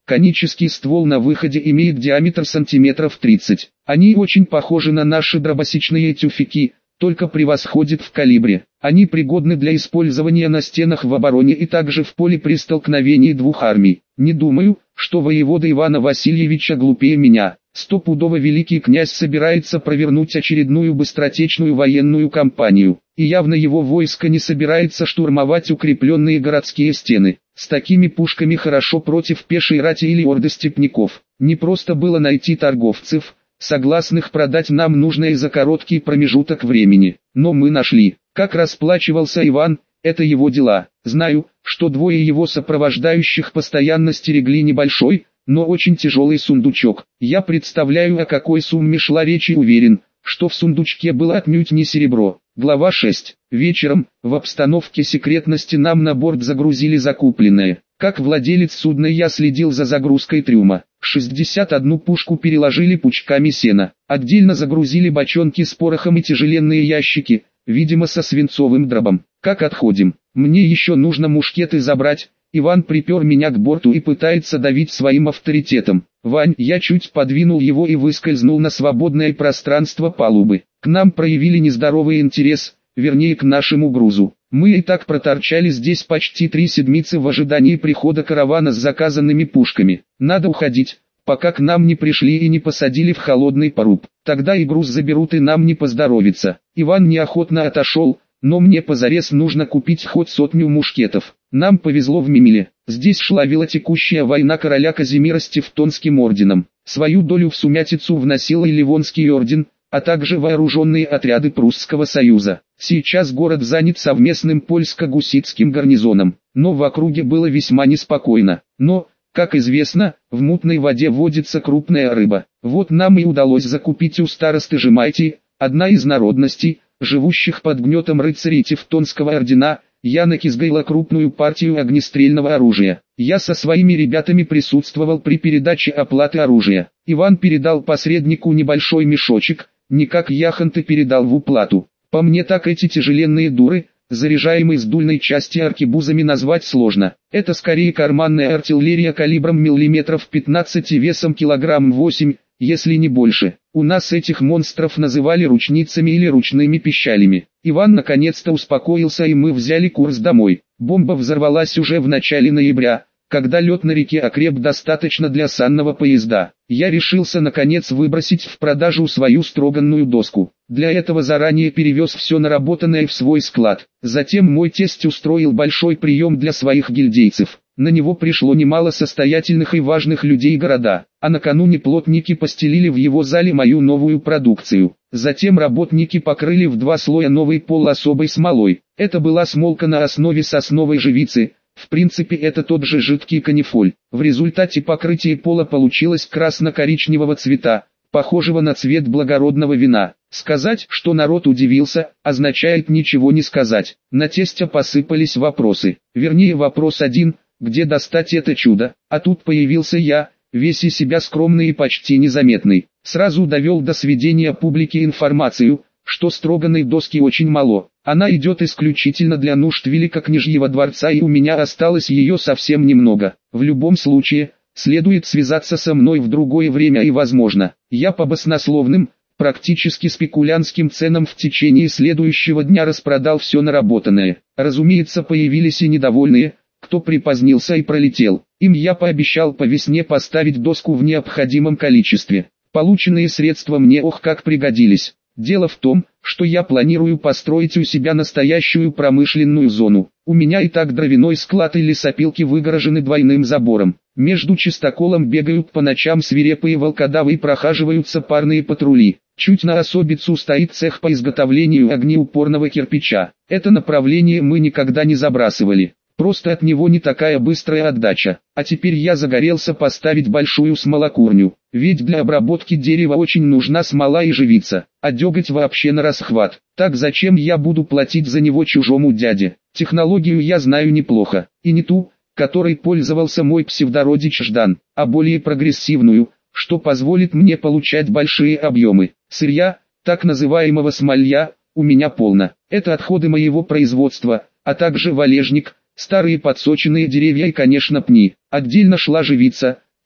Конический ствол на выходе имеет диаметр сантиметров тридцать. Они очень похожи на наши дробосечные тюфяки, только превосходят в калибре. Они пригодны для использования на стенах в обороне и также в поле при столкновении двух армий. Не думаю, что воевода Ивана Васильевича глупее меня. Стопудово великий князь собирается провернуть очередную быстротечную военную кампанию, и явно его войско не собирается штурмовать укрепленные городские стены. С такими пушками хорошо против пешей рати или орды степняков. Не просто было найти торговцев, согласных продать нам нужное за короткий промежуток времени, но мы нашли. Как расплачивался Иван, это его дела. Знаю, что двое его сопровождающих постоянно стерегли небольшой, но очень тяжелый сундучок. Я представляю, о какой сумме шла речь, и уверен, что в сундучке было отнюдь не серебро. Глава шесть. Вечером, в обстановке секретности, нам на борт загрузили закупленное. Как владелец судна я следил за загрузкой трюма. шестьдесят одну пушку переложили пучками сена. Отдельно загрузили бочонки с порохом и тяжеленные ящики, видимо со свинцовым дробом. Как отходим? Мне еще нужно мушкеты забрать. Иван припер меня к борту и пытается давить своим авторитетом. Вань, я чуть подвинул его и выскользнул на свободное пространство палубы. К нам проявили нездоровый интерес, вернее к нашему грузу. Мы и так проторчали здесь почти три седмицы в ожидании прихода каравана с заказанными пушками. Надо уходить, пока к нам не пришли и не посадили в холодный поруб. Тогда и груз заберут, и нам не поздоровится. Иван неохотно отошел, но мне позарез нужно купить хоть сотню мушкетов. Нам повезло в Мемеле. Здесь шла велотекущая война короля Казимира с Тевтонским орденом. Свою долю в сумятицу вносил и Ливонский орден, а также вооруженные отряды Прусского союза. Сейчас город занят совместным польско-гуситским гарнизоном, но в округе было весьма неспокойно. Но, как известно, в мутной воде водится крупная рыба. Вот нам и удалось закупить у старосты Жемайтии, одна из народностей, живущих под гнетом рыцарей Тевтонского ордена, Яна Кизгайла, крупную партию огнестрельного оружия. Я со своими ребятами присутствовал при передаче оплаты оружия. Иван передал посреднику небольшой мешочек, не как Яхонты передал в уплату. По мне так эти тяжеленные дуры, заряжаемые с дульной части аркебузами, назвать сложно. Это скорее карманная артиллерия калибром миллиметров пятнадцать и весом килограмм восемь, если не больше. У нас этих монстров называли ручницами или ручными пищалями. Иван наконец-то успокоился, и мы взяли курс домой. Бомба взорвалась уже в начале ноября, когда лед на реке окреп достаточно для санного поезда. Я решился наконец выбросить в продажу свою строганную доску. Для этого заранее перевез все наработанное в свой склад. Затем мой тесть устроил большой прием для своих гильдейцев. На него пришло немало состоятельных и важных людей города, а накануне плотники постелили в его зале мою новую продукцию. Затем работники покрыли в два слоя новый пол особой смолой. Это была смолка на основе сосновой живицы. В принципе, это тот же жидкий канифоль. В результате покрытие пола получилось красно-коричневого цвета, похожего на цвет благородного вина. Сказать, что народ удивился, означает ничего не сказать. На тестя посыпались вопросы. Вернее, вопрос один: где достать это чудо? А тут появился я, весь из себя скромный и почти незаметный. Сразу довел до сведения публики информацию, что строганной доски очень мало. Она идет исключительно для нужд Великокняжьего дворца, и у меня осталось ее совсем немного. В любом случае, следует связаться со мной в другое время, и возможно, я по баснословным, практически спекулянтским ценам в течение следующего дня распродал все наработанное. Разумеется, появились и недовольные, кто припозднился и пролетел. Им я пообещал по весне поставить доску в необходимом количестве. Полученные средства мне ох как пригодились. Дело в том, что я планирую построить у себя настоящую промышленную зону. У меня и так дровяной склад и лесопилки выгорожены двойным забором. Между чистоколом бегают по ночам свирепые волкодавы и прохаживаются парные патрули. Чуть на особицу стоит цех по изготовлению огнеупорного кирпича. Это направление мы никогда не забрасывали. Просто от него не такая быстрая отдача. А теперь я загорелся поставить большую смолокурню. Ведь для обработки дерева очень нужна смола и живица. А деготь вообще на расхват. Так зачем я буду платить за него чужому дяде? Технологию я знаю неплохо. И не ту, которой пользовался мой псевдородич Ждан, а более прогрессивную, что позволит мне получать большие объемы сырья, так называемого смолья, у меня полно. Это отходы моего производства, а также валежник, старые подсоченные деревья и, конечно, пни. Отдельно шла живица,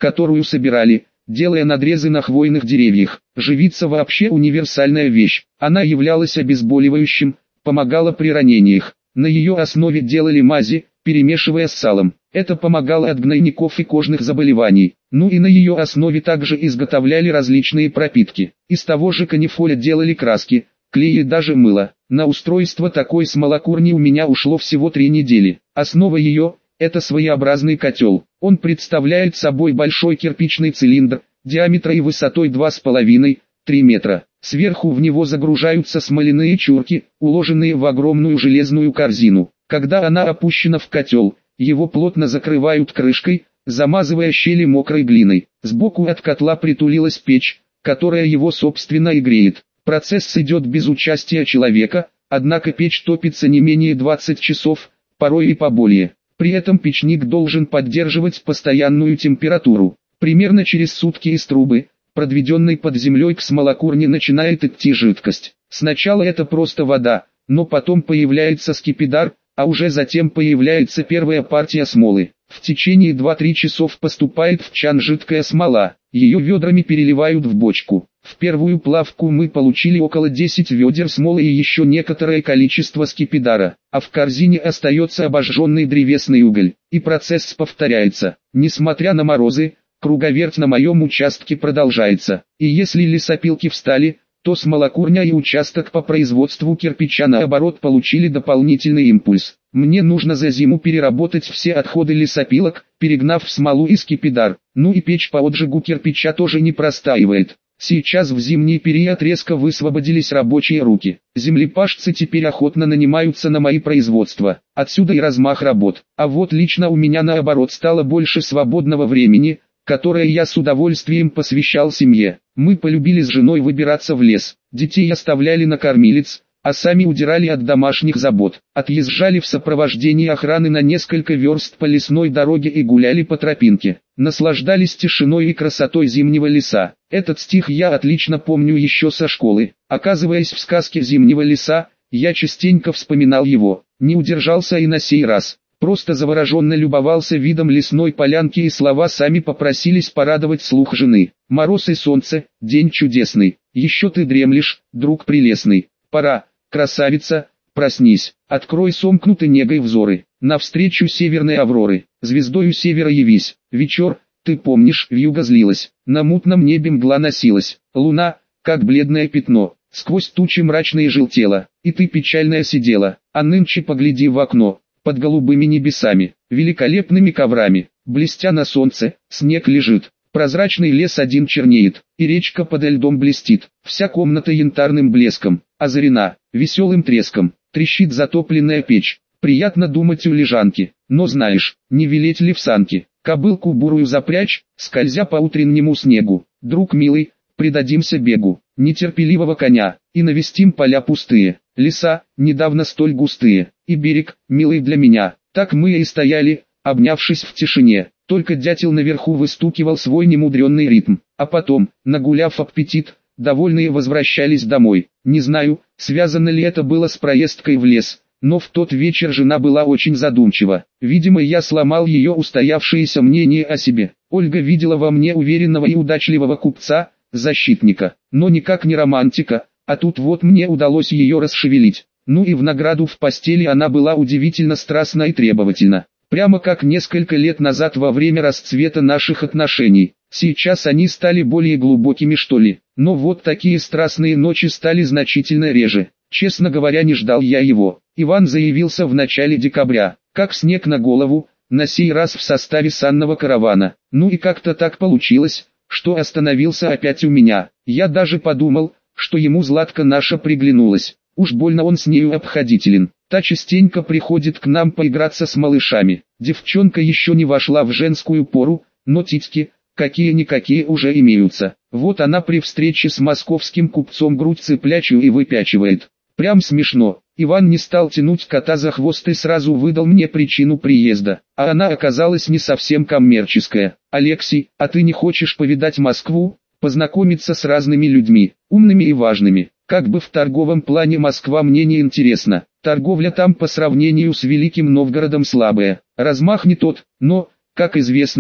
которую собирали, делая надрезы на хвойных деревьях. Живица вообще универсальная вещь. Она являлась обезболивающим, помогала при ранениях. На ее основе делали мази, перемешивая с салом. Это помогало от гнойников и кожных заболеваний. Ну и на ее основе также изготовляли различные пропитки. Из того же канифоля делали краски, клей и даже мыло. На устройство такой смолокурни у меня ушло всего три недели. Основа ее – это своеобразный котел. Он представляет собой большой кирпичный цилиндр, диаметром и высотой два с половиной — три метра. Сверху в него загружаются смоляные чурки, уложенные в огромную железную корзину. Когда она опущена в котел, его плотно закрывают крышкой, замазывая щели мокрой глиной. Сбоку от котла притулилась печь, которая его собственно и греет. Процесс идет без участия человека, однако печь топится не менее двадцати часов, порой и поболее. При этом печник должен поддерживать постоянную температуру. Примерно через сутки из трубы, подведенной под землей к смолокурне, начинает идти жидкость. Сначала это просто вода, но потом появляется скипидар, а уже затем появляется первая партия смолы. В течение двух-трёх часов поступает в чан жидкая смола, ее ведрами переливают в бочку. В первую плавку мы получили около десяти ведер смолы и еще некоторое количество скипидара, а в корзине остается обожженный древесный уголь, и процесс повторяется. Несмотря на морозы, круговерть на моем участке продолжается, и если лесопилки встали, то смолокурня и участок по производству кирпича наоборот получили дополнительный импульс. Мне нужно за зиму переработать все отходы лесопилок, перегнав в смолу и скипидар. Ну и печь по отжигу кирпича тоже не простаивает. Сейчас в зимний период резко высвободились рабочие руки. Землепашцы теперь охотно нанимаются на мои производства. Отсюда и размах работ. А вот лично у меня наоборот стало больше свободного времени, которое я с удовольствием посвящал семье. Мы полюбили с женой выбираться в лес. Детей оставляли на кормилец, а сами удирали от домашних забот. Отъезжали в сопровождении охраны на несколько верст по лесной дороге и гуляли по тропинке. Наслаждались тишиной и красотой зимнего леса. Этот стих я отлично помню еще со школы. Оказываясь в сказке зимнего леса, я частенько вспоминал его. Не удержался и на сей раз. Просто завороженно любовался видом лесной полянки, и слова сами попросились порадовать слух жены. Мороз и солнце, день чудесный. Еще ты дремлешь, друг прелестный. Пора, красавица, проснись. Открой сомкнуты негой взоры. Навстречу северной авроры. Звездою севера явись. Вечер, ты помнишь, вьюга злилась. На мутном небе мгла носилась. Луна, как бледное пятно, сквозь тучи мрачные желтела. И ты печальная сидела. А нынче погляди в окно. Под голубыми небесами, великолепными коврами, блестя на солнце, снег лежит, прозрачный лес один чернеет, и речка подо льдом блестит, вся комната янтарным блеском, озарена, веселым треском, трещит затопленная печь, приятно думать у лежанки, но знаешь, не велеть ли в санки, кобылку бурую запрячь, скользя по утреннему снегу, друг милый, предадимся бегу, нетерпеливого коня, и навестим поля пустые, леса, недавно столь густые, и берег, милый для меня. Так мы и стояли, обнявшись в тишине, только дятел наверху выстукивал свой немудренный ритм, а потом, нагуляв аппетит, довольные возвращались домой. Не знаю, связано ли это было с проездкой в лес, но в тот вечер жена была очень задумчива. Видимо, я сломал ее устоявшееся мнение о себе. Ольга видела во мне уверенного и удачливого купца, защитника, но никак не романтика, а тут вот мне удалось ее расшевелить. Ну и в награду в постели она была удивительно страстна и требовательна. Прямо как несколько лет назад во время расцвета наших отношений. Сейчас они стали более глубокими, что ли. Но вот такие страстные ночи стали значительно реже. Честно говоря, не ждал я его. Иван заявился в начале декабря, как снег на голову, на сей раз в составе санного каравана. Ну и как-то так получилось, что остановился опять у меня. Я даже подумал, что ему Златка наша приглянулась. Уж больно он с нею обходителен. Та частенько приходит к нам поиграться с малышами. Девчонка еще не вошла в женскую пору, но титьки, какие-никакие, уже имеются. Вот она при встрече с московским купцом грудь цыплячью и выпячивает. Прям смешно. Иван не стал тянуть кота за хвост и сразу выдал мне причину приезда. А она оказалась не совсем коммерческая. «Алексей, а ты не хочешь повидать Москву? Познакомиться с разными людьми, умными и важными? Как бы в торговом плане Москва мне не интересна. Торговля там по сравнению с Великим Новгородом слабая. Размах не тот, но, как известно,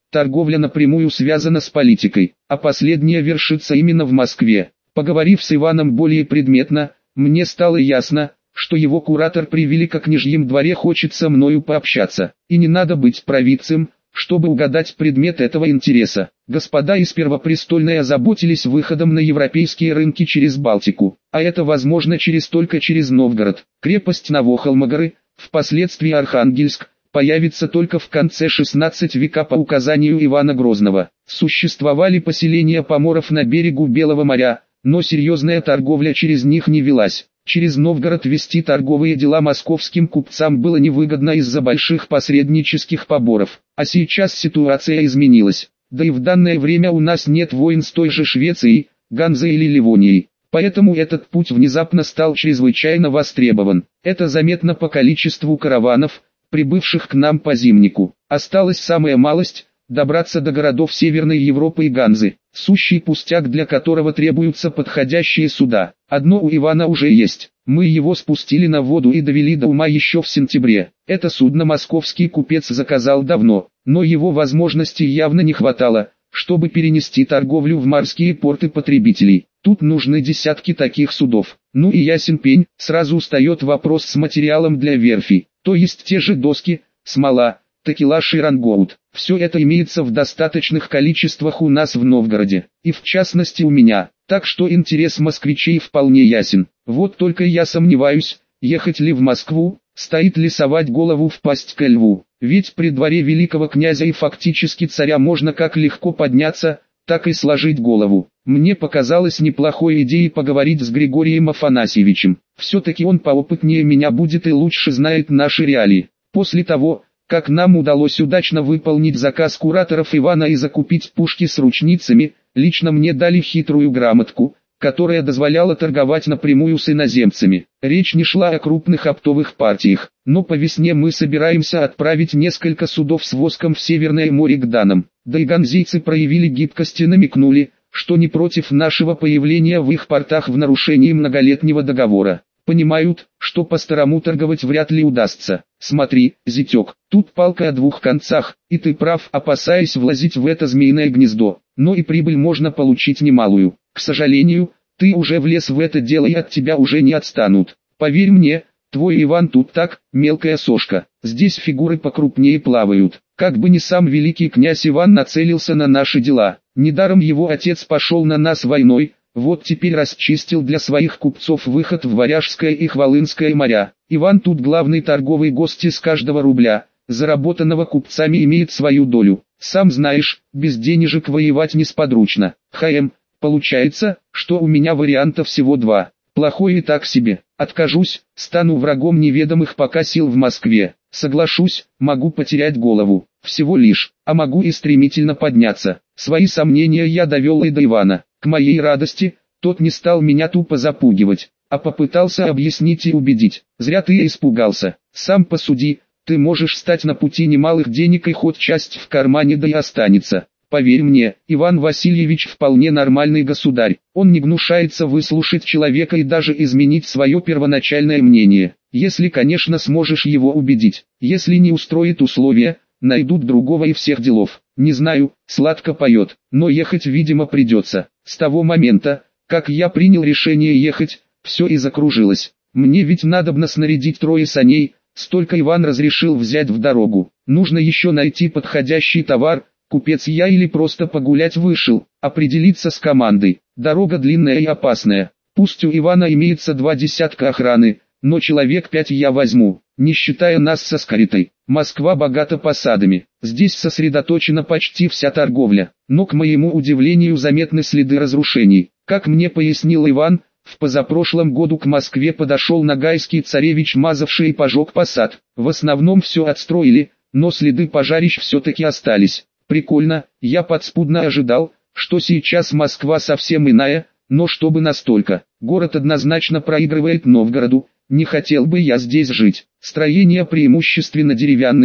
торговля напрямую связана с политикой, а последняя вершится именно в Москве. Поговорив с Иваном более предметно, мне стало ясно, что его куратор при Великокняжьем дворе хочет со мною пообщаться, и не надо быть провидцем, чтобы угадать предмет этого интереса. Господа из Первопрестольной озаботились выходом на европейские рынки через Балтику, а это возможно через только через Новгород. Крепость Новохолмогоры, впоследствии Архангельск, появится только в конце шестнадцатого века по указанию Ивана Грозного. Существовали поселения поморов на берегу Белого моря, но серьезная торговля через них не велась. Через Новгород вести торговые дела московским купцам было невыгодно из-за больших посреднических поборов. А сейчас ситуация изменилась. Да и в данное время у нас нет войн с той же Швецией, Ганзой или Ливонией. Поэтому этот путь внезапно стал чрезвычайно востребован. Это заметно по количеству караванов, прибывших к нам по зимнику. Осталась самая малость – добраться до городов Северной Европы и Ганзы, сущий пустяк, для которого требуются подходящие суда. Одно у Ивана уже есть. Мы его спустили на воду и довели до ума еще в сентябре. Это судно московский купец заказал давно, но его возможностей явно не хватало, чтобы перенести торговлю в морские порты потребителей. Тут нужны десятки таких судов. Ну и ясен пень, сразу встает вопрос с материалом для верфи, то есть те же доски, смола, такелаж и рангоут. Все это имеется в достаточных количествах у нас в Новгороде, и в частности у меня, так что интерес москвичей вполне ясен. Вот только я сомневаюсь, ехать ли в Москву, стоит ли совать голову в пасть ко льву, ведь при дворе великого князя и фактически царя можно как легко подняться, так и сложить голову. Мне показалось неплохой идеей поговорить с Григорием Афанасьевичем, все-таки он поопытнее меня будет и лучше знает наши реалии. После того, как нам удалось удачно выполнить заказ кураторов Ивана и закупить пушки с ручницами, лично мне дали хитрую грамотку, которая дозволяла торговать напрямую с иноземцами. Речь не шла о крупных оптовых партиях, но по весне мы собираемся отправить несколько судов с воском в Северное море к данам. Да и ганзейцы проявили гибкость и намекнули, что не против нашего появления в их портах в нарушении многолетнего договора. Понимают, что по-старому торговать вряд ли удастся. Смотри, зятек, тут палка о двух концах, и ты прав, опасаясь влазить в это змеиное гнездо, но и прибыль можно получить немалую. К сожалению, ты уже влез в это дело и от тебя уже не отстанут. Поверь мне, твой Иван тут так, мелкая сошка, здесь фигуры покрупнее плавают. Как бы ни сам великий князь Иван нацелился на наши дела, недаром его отец пошел на нас войной, вот теперь расчистил для своих купцов выход в Варяжское и Хвалынское моря. Иван тут главный торговый гость из каждого рубля, заработанного купцами, имеет свою долю. Сам знаешь, без денежек воевать несподручно. Хм, получается, что у меня вариантов всего два. Плохой и так себе. Откажусь, стану врагом неведомых пока сил в Москве. Соглашусь, могу потерять голову. Всего лишь, а могу и стремительно подняться. Свои сомнения я довел и до Ивана. К моей радости, тот не стал меня тупо запугивать, а попытался объяснить и убедить. Зря ты испугался. Сам посуди, ты можешь стать на пути немалых денег, и хоть часть в кармане да и останется. Поверь мне, Иван Васильевич вполне нормальный государь. Он не гнушается выслушать человека и даже изменить свое первоначальное мнение. Если, конечно, сможешь его убедить. Если не устроит условия, найдут другого и всех делов. Не знаю, сладко поет, но ехать, видимо, придется. С того момента, как я принял решение ехать, все и закружилось. Мне ведь надобно снарядить трое саней, столько Иван разрешил взять в дорогу. Нужно еще найти подходящий товар, купец я или просто погулять вышел, определиться с командой. Дорога длинная и опасная. Пусть у Ивана имеется два десятка охраны, но человек пять я возьму, не считая нас со Скоритой. Москва богата посадами, здесь сосредоточена почти вся торговля, но к моему удивлению заметны следы разрушений. Как мне пояснил Иван, в позапрошлом году к Москве подошел нагайский царевич, мазавший и пожег посад. В основном все отстроили, но следы пожарищ все-таки остались. Прикольно, я подспудно ожидал, что сейчас Москва совсем иная, но чтобы настолько. Город однозначно проигрывает Новгороду. Не хотел бы я здесь жить. Строения преимущественно деревянные,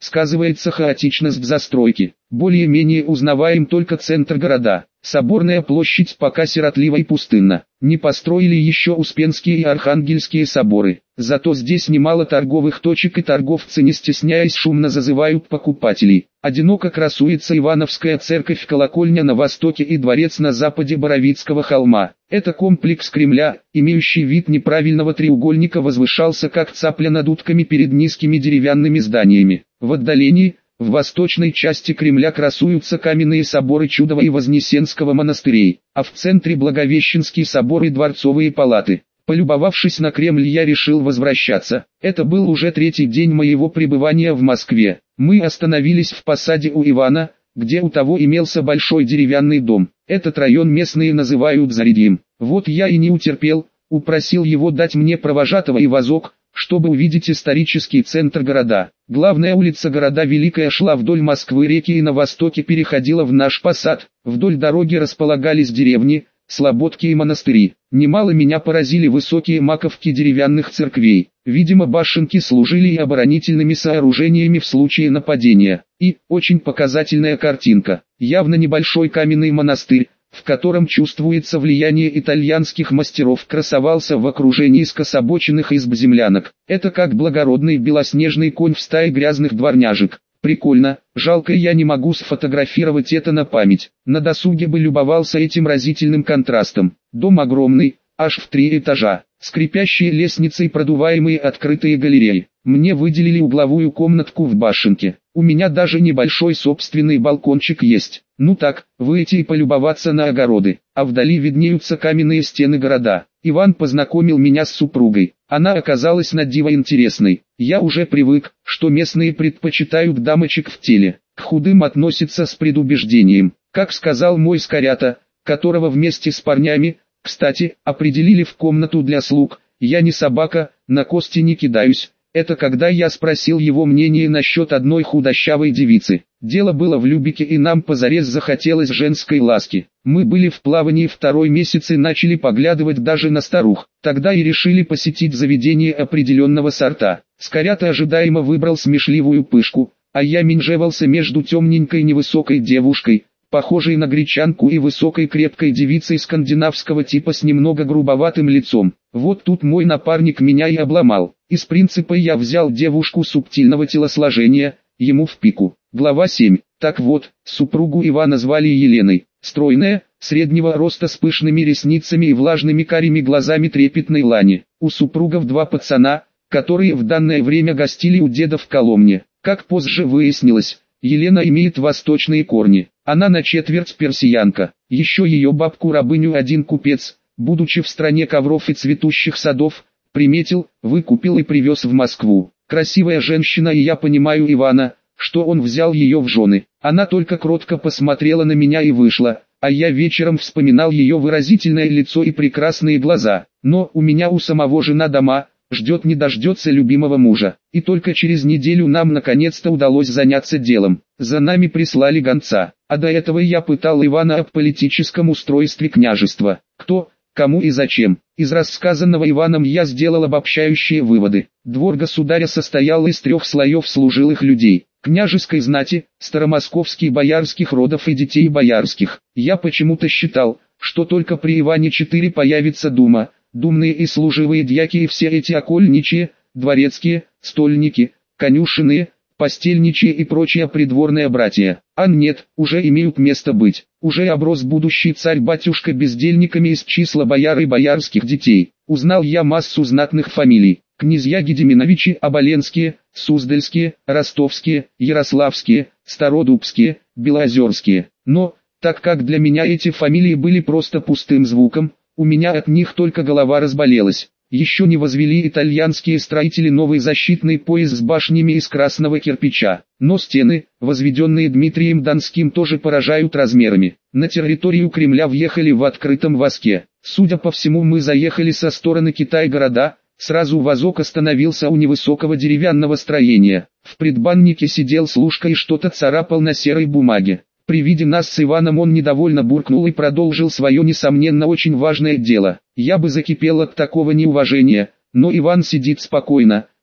сказывается хаотичность застройки. Более-менее узнаваем только центр города. Соборная площадь пока сиротлива и пустынна. Не построили еще Успенские и Архангельские соборы. Зато здесь немало торговых точек, и торговцы, не стесняясь, шумно зазывают покупателей. Одиноко красуется Ивановская церковь, колокольня на востоке и дворец на западе Боровицкого холма. Это комплекс Кремля, имеющий вид неправильного треугольника, возвышался как цапля над утками перед низкими деревянными зданиями. В отдалении, в восточной части Кремля, красуются каменные соборы Чудова и Вознесенского монастырей, а в центре Благовещенский собор и дворцовые палаты. Полюбовавшись на Кремль, я решил возвращаться. Это был уже третий день моего пребывания в Москве. Мы остановились в посаде у Ивана, где у того имелся большой деревянный дом. Этот район местные называют Зарядьем. Вот я и не утерпел, упросил его дать мне провожатого и вазок, чтобы увидеть исторический центр города. Главная улица города Великая шла вдоль Москвы-реки и на востоке переходила в наш посад. Вдоль дороги располагались деревни, слободки и монастыри. Немало меня поразили высокие маковки деревянных церквей. Видимо, башенки служили и оборонительными сооружениями в случае нападения. И, очень показательная картинка, явно небольшой каменный монастырь, в котором чувствуется влияние итальянских мастеров, красовался в окружении скособоченных изб-землянок. Это как благородный белоснежный конь в стае грязных дворняжек. Прикольно, жалко, я не могу сфотографировать это на память. На досуге бы любовался этим разительным контрастом. Дом огромный, аж в три этажа, скрипящие лестницы и продуваемые открытые галереи. Мне выделили угловую комнатку в башенке. У меня даже небольшой собственный балкончик есть. Ну так, выйти и полюбоваться на огороды. А вдали виднеются каменные стены города. Иван познакомил меня с супругой. Она оказалась на диво интересной. Я уже привык, что местные предпочитают дамочек в теле. К худым относятся с предубеждением. Как сказал мой скорята, которого вместе с парнями, кстати, определили в комнату для слуг, я не собака, на кости не кидаюсь. Это когда я спросил его мнение насчет одной худощавой девицы. Дело было в Любике, и нам позарез захотелось женской ласки. Мы были в плавании второй месяц и начали поглядывать даже на старух. Тогда и решили посетить заведение определенного сорта. Скорята ожидаемо выбрал смешливую пышку, а я менжевался между темненькой невысокой девушкой, похожей на гречанку, и высокой крепкой девицей скандинавского типа с немного грубоватым лицом. Вот тут мой напарник меня и обломал. Из принципа я взял девушку субтильного телосложения, ему в пику. Глава семь. Так вот, супругу Ивана звали Еленой. Стройная, среднего роста, с пышными ресницами и влажными карими глазами трепетной лани. У супругов два пацана, которые в данное время гостили у деда в Коломне. Как позже выяснилось, Елена имеет восточные корни. Она на четверть персиянка. Еще ее бабку-рабыню один купец, будучи в стране ковров и цветущих садов, приметил, выкупил и привез в Москву. Красивая женщина, и я понимаю Ивана, что он взял ее в жены. Она только кротко посмотрела на меня и вышла, а я вечером вспоминал ее выразительное лицо и прекрасные глаза. Но у меня у самого жена дома, ждет не дождется любимого мужа. И только через неделю нам наконец-то удалось заняться делом. За нами прислали гонца, а до этого я пытал Ивана об политическом устройстве княжества. Кто, кому и зачем. Из рассказанного Иваном я сделал обобщающие выводы. Двор государя состоял из трех слоев служилых людей: княжеской знати, старомосковских боярских родов и детей боярских. Я почему-то считал, что только при Иване четыре появится дума, думные и служивые дьяки, и все эти окольничьи, дворецкие, стольники, конюшенные, постельничьи и прочие придворные братья. А нет, уже имеют место быть. Уже оброс будущий царь-батюшка бездельниками из числа бояр и боярских детей. Узнал я массу знатных фамилий: князья Гедеминовичи, Оболенские, Суздальские, Ростовские, Ярославские, Стародубские, Белоозерские. Но, так как для меня эти фамилии были просто пустым звуком, у меня от них только голова разболелась. Еще не возвели итальянские строители новый защитный пояс с башнями из красного кирпича. Но стены, возведенные Дмитрием Донским, тоже поражают размерами. На территорию Кремля въехали в открытом воске. Судя по всему, мы заехали со стороны Китай-города. Сразу вазок остановился у невысокого деревянного строения. В предбаннике сидел служка и что-то царапал на серой бумаге. При виде нас с Иваном он недовольно буркнул и продолжил свое несомненно очень важное дело. Я бы закипел от такого неуважения, но Иван сидит спокойно,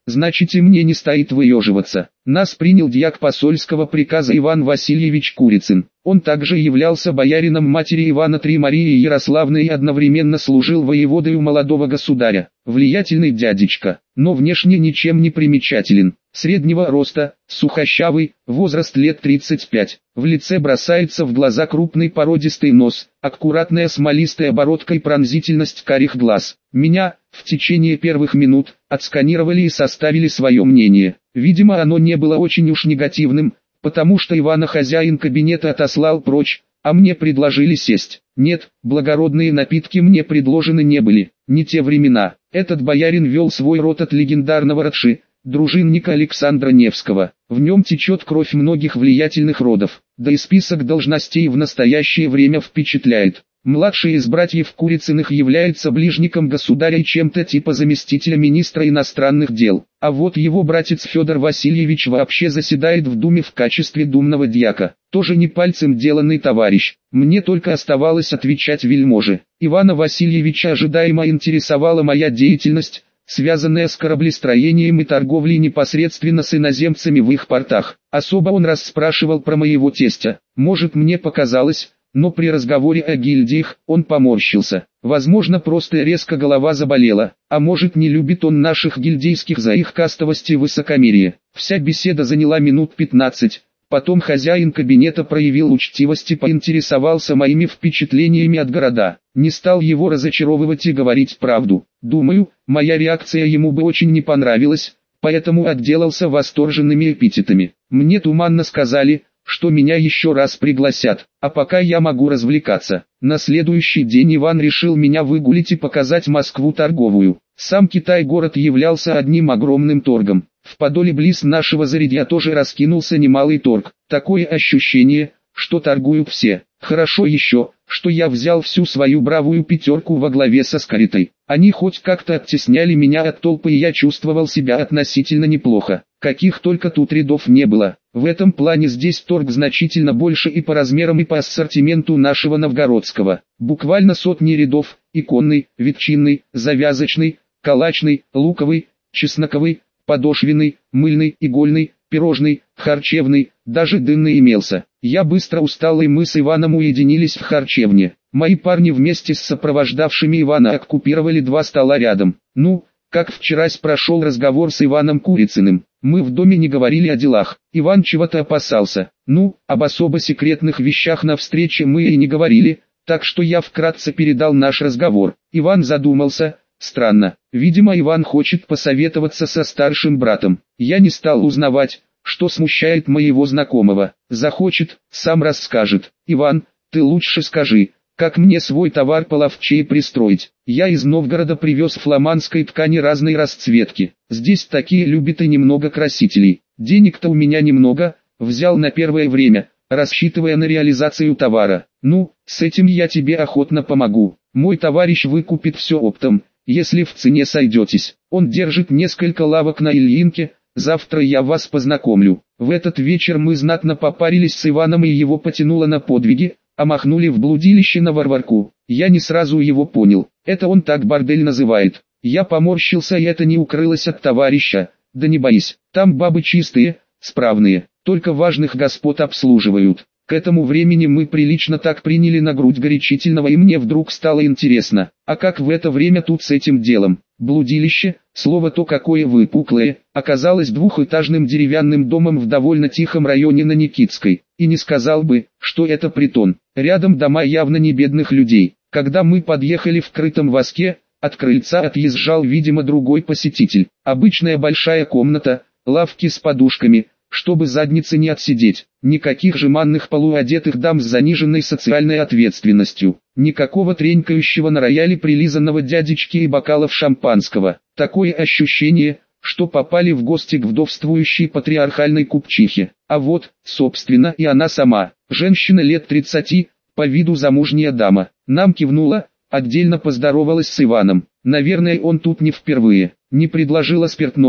значит и мне не стоит выеживаться. Нас принял дьяк посольского приказа Иван Васильевич Курицын. Он также являлся боярином матери Ивана три Марии Ярославны и одновременно служил воеводой у молодого государя. Влиятельный дядечка, но внешне ничем не примечателен. Среднего роста, сухощавый, возраст лет тридцать пять. В лице бросается в глаза крупный породистый нос, аккуратная смолистая бородка и пронзительность карих глаз. Меня, в течение первых минут, отсканировали и составили свое мнение. Видимо, оно не было очень уж негативным, потому что Ивана хозяин кабинета отослал прочь, а мне предложили сесть. Нет, благородные напитки мне предложены не были, не те времена. Этот боярин вел свой род от легендарного Радши, дружинника Александра Невского. В нем течет кровь многих влиятельных родов, да и список должностей в настоящее время впечатляет. Младший из братьев Курицыных является ближником государя и чем-то типа заместителя министра иностранных дел. А вот его братец Федор Васильевич вообще заседает в Думе в качестве думного дьяка. Тоже не пальцем деланный товарищ. Мне только оставалось отвечать вельможе. Ивана Васильевича ожидаемо интересовала моя деятельность, связанная с кораблестроением и торговлей непосредственно с иноземцами в их портах. Особо он расспрашивал про моего тестя. Может, мне показалось, но при разговоре о гильдиях он поморщился. Возможно, просто резко голова заболела, а может, не любит он наших гильдейских за их кастовость и высокомерие. Вся беседа заняла минут пятнадцать. Потом хозяин кабинета проявил учтивость и поинтересовался моими впечатлениями от города. Не стал его разочаровывать и говорить правду. Думаю, моя реакция ему бы очень не понравилась, поэтому отделался восторженными эпитетами. Мне туманно сказали, что меня еще раз пригласят, а пока я могу развлекаться. На следующий день Иван решил меня выгулить и показать Москву торговую. Сам Китай-город являлся одним огромным торгом. В Подоле близ нашего Зарядья тоже раскинулся немалый торг. Такое ощущение, что торгуют все. Хорошо еще, что я взял всю свою бравую пятерку во главе со Скоритой. Они хоть как-то оттесняли меня от толпы, и я чувствовал себя относительно неплохо. Каких только тут рядов не было. В этом плане здесь торг значительно больше и по размерам, и по ассортименту нашего новгородского. Буквально сотни рядов: иконный, ветчинный, завязочный, калачный, луковый, чесноковый, подошвенный, мыльный, игольный, пирожный, харчевный, даже дынный имелся. Я быстро устал, и мы с Иваном уединились в харчевне. Мои парни вместе с сопровождавшими Ивана оккупировали два стола рядом. Ну, как вчерась прошел разговор с Иваном Курицыным. Мы в доме не говорили о делах. Иван чего-то опасался. Ну, об особо секретных вещах на встрече мы и не говорили, так что я вкратце передал наш разговор. Иван задумался. Странно. Видимо, Иван хочет посоветоваться со старшим братом. Я не стал узнавать, что смущает моего знакомого. Захочет, сам расскажет. Иван, ты лучше скажи, как мне свой товар половчее пристроить. Я из Новгорода привез фламандской ткани разной расцветки. Здесь такие любят и немного красителей. Денег-то у меня немного, взял на первое время, рассчитывая на реализацию товара. Ну, с этим я тебе охотно помогу. Мой товарищ выкупит все оптом, если в цене сойдетесь. Он держит несколько лавок на Ильинке, завтра я вас познакомлю. В этот вечер мы знатно попарились с Иваном, и его потянуло на подвиги, а махнули в блудилище на Варварку. Я не сразу его понял, это он так бордель называет. Я поморщился, и это не укрылось от товарища. Да не боись, там бабы чистые, справные, только важных господ обслуживают. К этому времени мы прилично так приняли на грудь горячительного, и мне вдруг стало интересно, а как в это время тут с этим делом? Блудилище, слово то какое выпуклое, оказалось двухэтажным деревянным домом в довольно тихом районе на Никитской, и не сказал бы, что это притон. Рядом дома явно не бедных людей. Когда мы подъехали в крытом воске, от крыльца отъезжал, видимо, другой посетитель. Обычная большая комната, лавки с подушками, чтобы задницы не отсидеть. Никаких жеманных полуодетых дам с заниженной социальной ответственностью. Никакого тренькающего на рояле прилизанного дядечки и бокалов шампанского. Такое ощущение, что попали в гости к вдовствующей патриархальной купчихе. А вот, собственно, и она сама. Женщина лет тридцати, по виду замужняя дама. Нам кивнула, отдельно поздоровалась с Иваном. Наверное, он тут не впервые. Не предложила спиртного,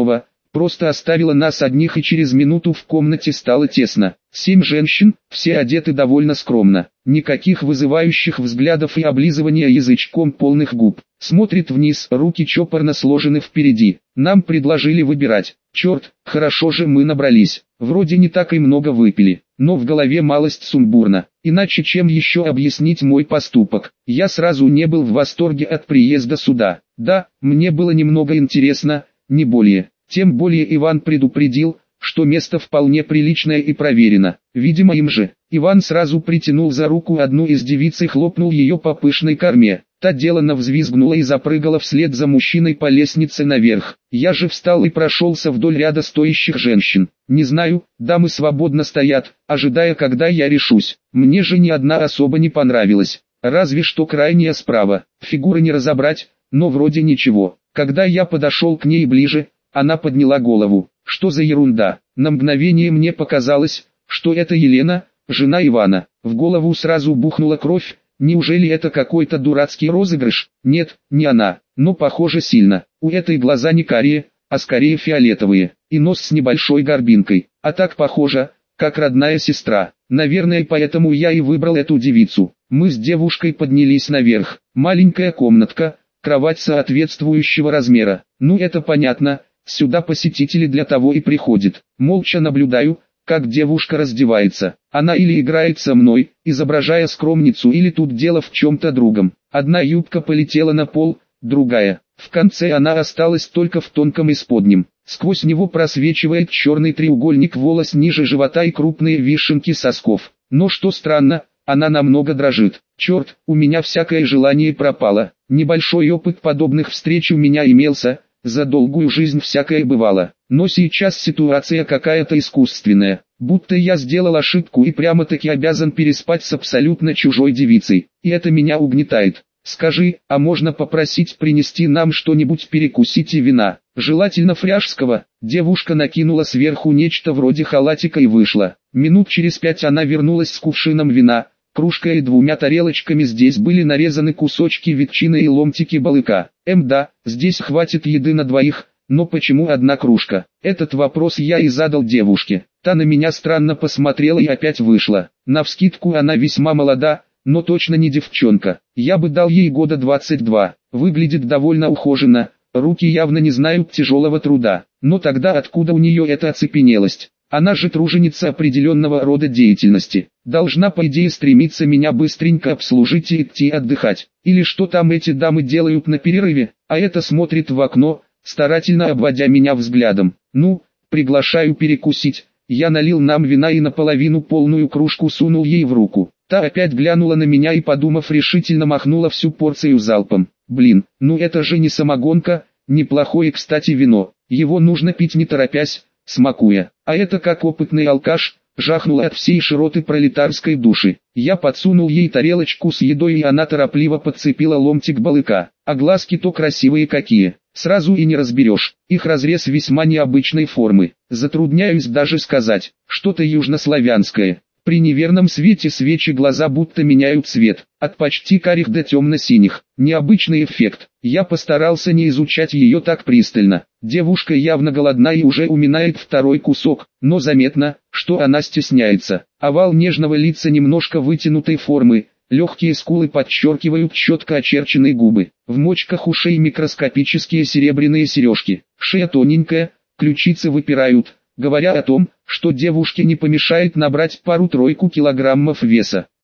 просто оставила нас одних, и через минуту в комнате стало тесно. Семь женщин, все одеты довольно скромно. Никаких вызывающих взглядов и облизывания язычком полных губ. Смотрит вниз, руки чопорно сложены впереди. Нам предложили выбирать. Черт, хорошо же мы набрались. Вроде не так и много выпили, но в голове малость сумбурно. Иначе чем еще объяснить мой поступок? Я сразу не был в восторге от приезда сюда. Да, мне было немного интересно, не более. Тем более Иван предупредил, что место вполне приличное и проверено. Видимо им же. Иван сразу притянул за руку одну из девиц и хлопнул ее по пышной корме. Та деланно взвизгнула и запрыгала вслед за мужчиной по лестнице наверх. Я же встал и прошелся вдоль ряда стоящих женщин. Не знаю, дамы свободно стоят, ожидая, когда я решусь. Мне же ни одна особо не понравилась. Разве что крайняя справа. Фигуры не разобрать, но вроде ничего. Когда я подошел к ней ближе, она подняла голову. Что за ерунда? На мгновение мне показалось, что это Елена, жена Ивана. В голову сразу бухнула кровь. Неужели это какой-то дурацкий розыгрыш? Нет, не она, но похоже сильно. У этой глаза не карие, а скорее фиолетовые, и нос с небольшой горбинкой. А так похоже, как родная сестра. Наверное, поэтому я и выбрал эту девицу. Мы с девушкой поднялись наверх. Маленькая комнатка, кровать соответствующего размера. Ну это понятно, сюда посетители для того и приходят. Молча наблюдаю, как девушка раздевается. Она или играет со мной, изображая скромницу, или тут дело в чем-то другом. Одна юбка полетела на пол, другая. В конце она осталась только в тонком исподнем. Сквозь него просвечивает черный треугольник волос ниже живота и крупные вишенки сосков. Но что странно, она намного дрожит. Черт, у меня всякое желание пропало. Небольшой опыт подобных встреч у меня имелся. За долгую жизнь всякое бывало, но сейчас ситуация какая-то искусственная, будто я сделал ошибку и прямо-таки обязан переспать с абсолютно чужой девицей, и это меня угнетает. Скажи, а можно попросить принести нам что-нибудь перекусить и вина, желательно фряжского? Девушка накинула сверху нечто вроде халатика и вышла. Минут через пять она вернулась с кувшином вина, кружкой и двумя тарелочками. Здесь были нарезаны кусочки ветчины и ломтики балыка. Эм да, здесь хватит еды на двоих, но почему одна кружка? Этот вопрос я и задал девушке. Та на меня странно посмотрела и опять вышла. Навскидку она весьма молода, но точно не девчонка. Я бы дал ей года двадцать два. Выглядит довольно ухоженно, руки явно не знают тяжелого труда. Но тогда откуда у нее эта оцепенелость? Она же труженица определенного рода деятельности. Должна по идее стремиться меня быстренько обслужить и идти отдыхать. Или что там эти дамы делают на перерыве, а это смотрит в окно, старательно обводя меня взглядом. Ну, приглашаю перекусить. Я налил нам вина и наполовину полную кружку сунул ей в руку. Та опять глянула на меня и, подумав, решительно махнула всю порцию залпом. Блин, ну это же не самогонка, неплохое кстати вино. Его нужно пить не торопясь, смакуя. А это как опытный алкаш, жахнула от всей широты пролетарской души. Я подсунул ей тарелочку с едой, и она торопливо подцепила ломтик балыка. А глазки-то красивые какие, сразу и не разберешь. Их разрез весьма необычной формы. Затрудняюсь даже сказать, что-то южнославянское. При неверном свете свечи глаза будто меняют цвет, от почти карих до темно-синих. Необычный эффект. Я постарался не изучать ее так пристально. Девушка явно голодна и уже уминает второй кусок, но заметно, что она стесняется. Овал нежного лица немножко вытянутой формы, легкие скулы подчеркивают четко очерченные губы. В мочках ушей микроскопические серебряные сережки. Шея тоненькая, ключицы выпирают, говоря о том, что девушке не помешает набрать пару-тройку килограммов веса.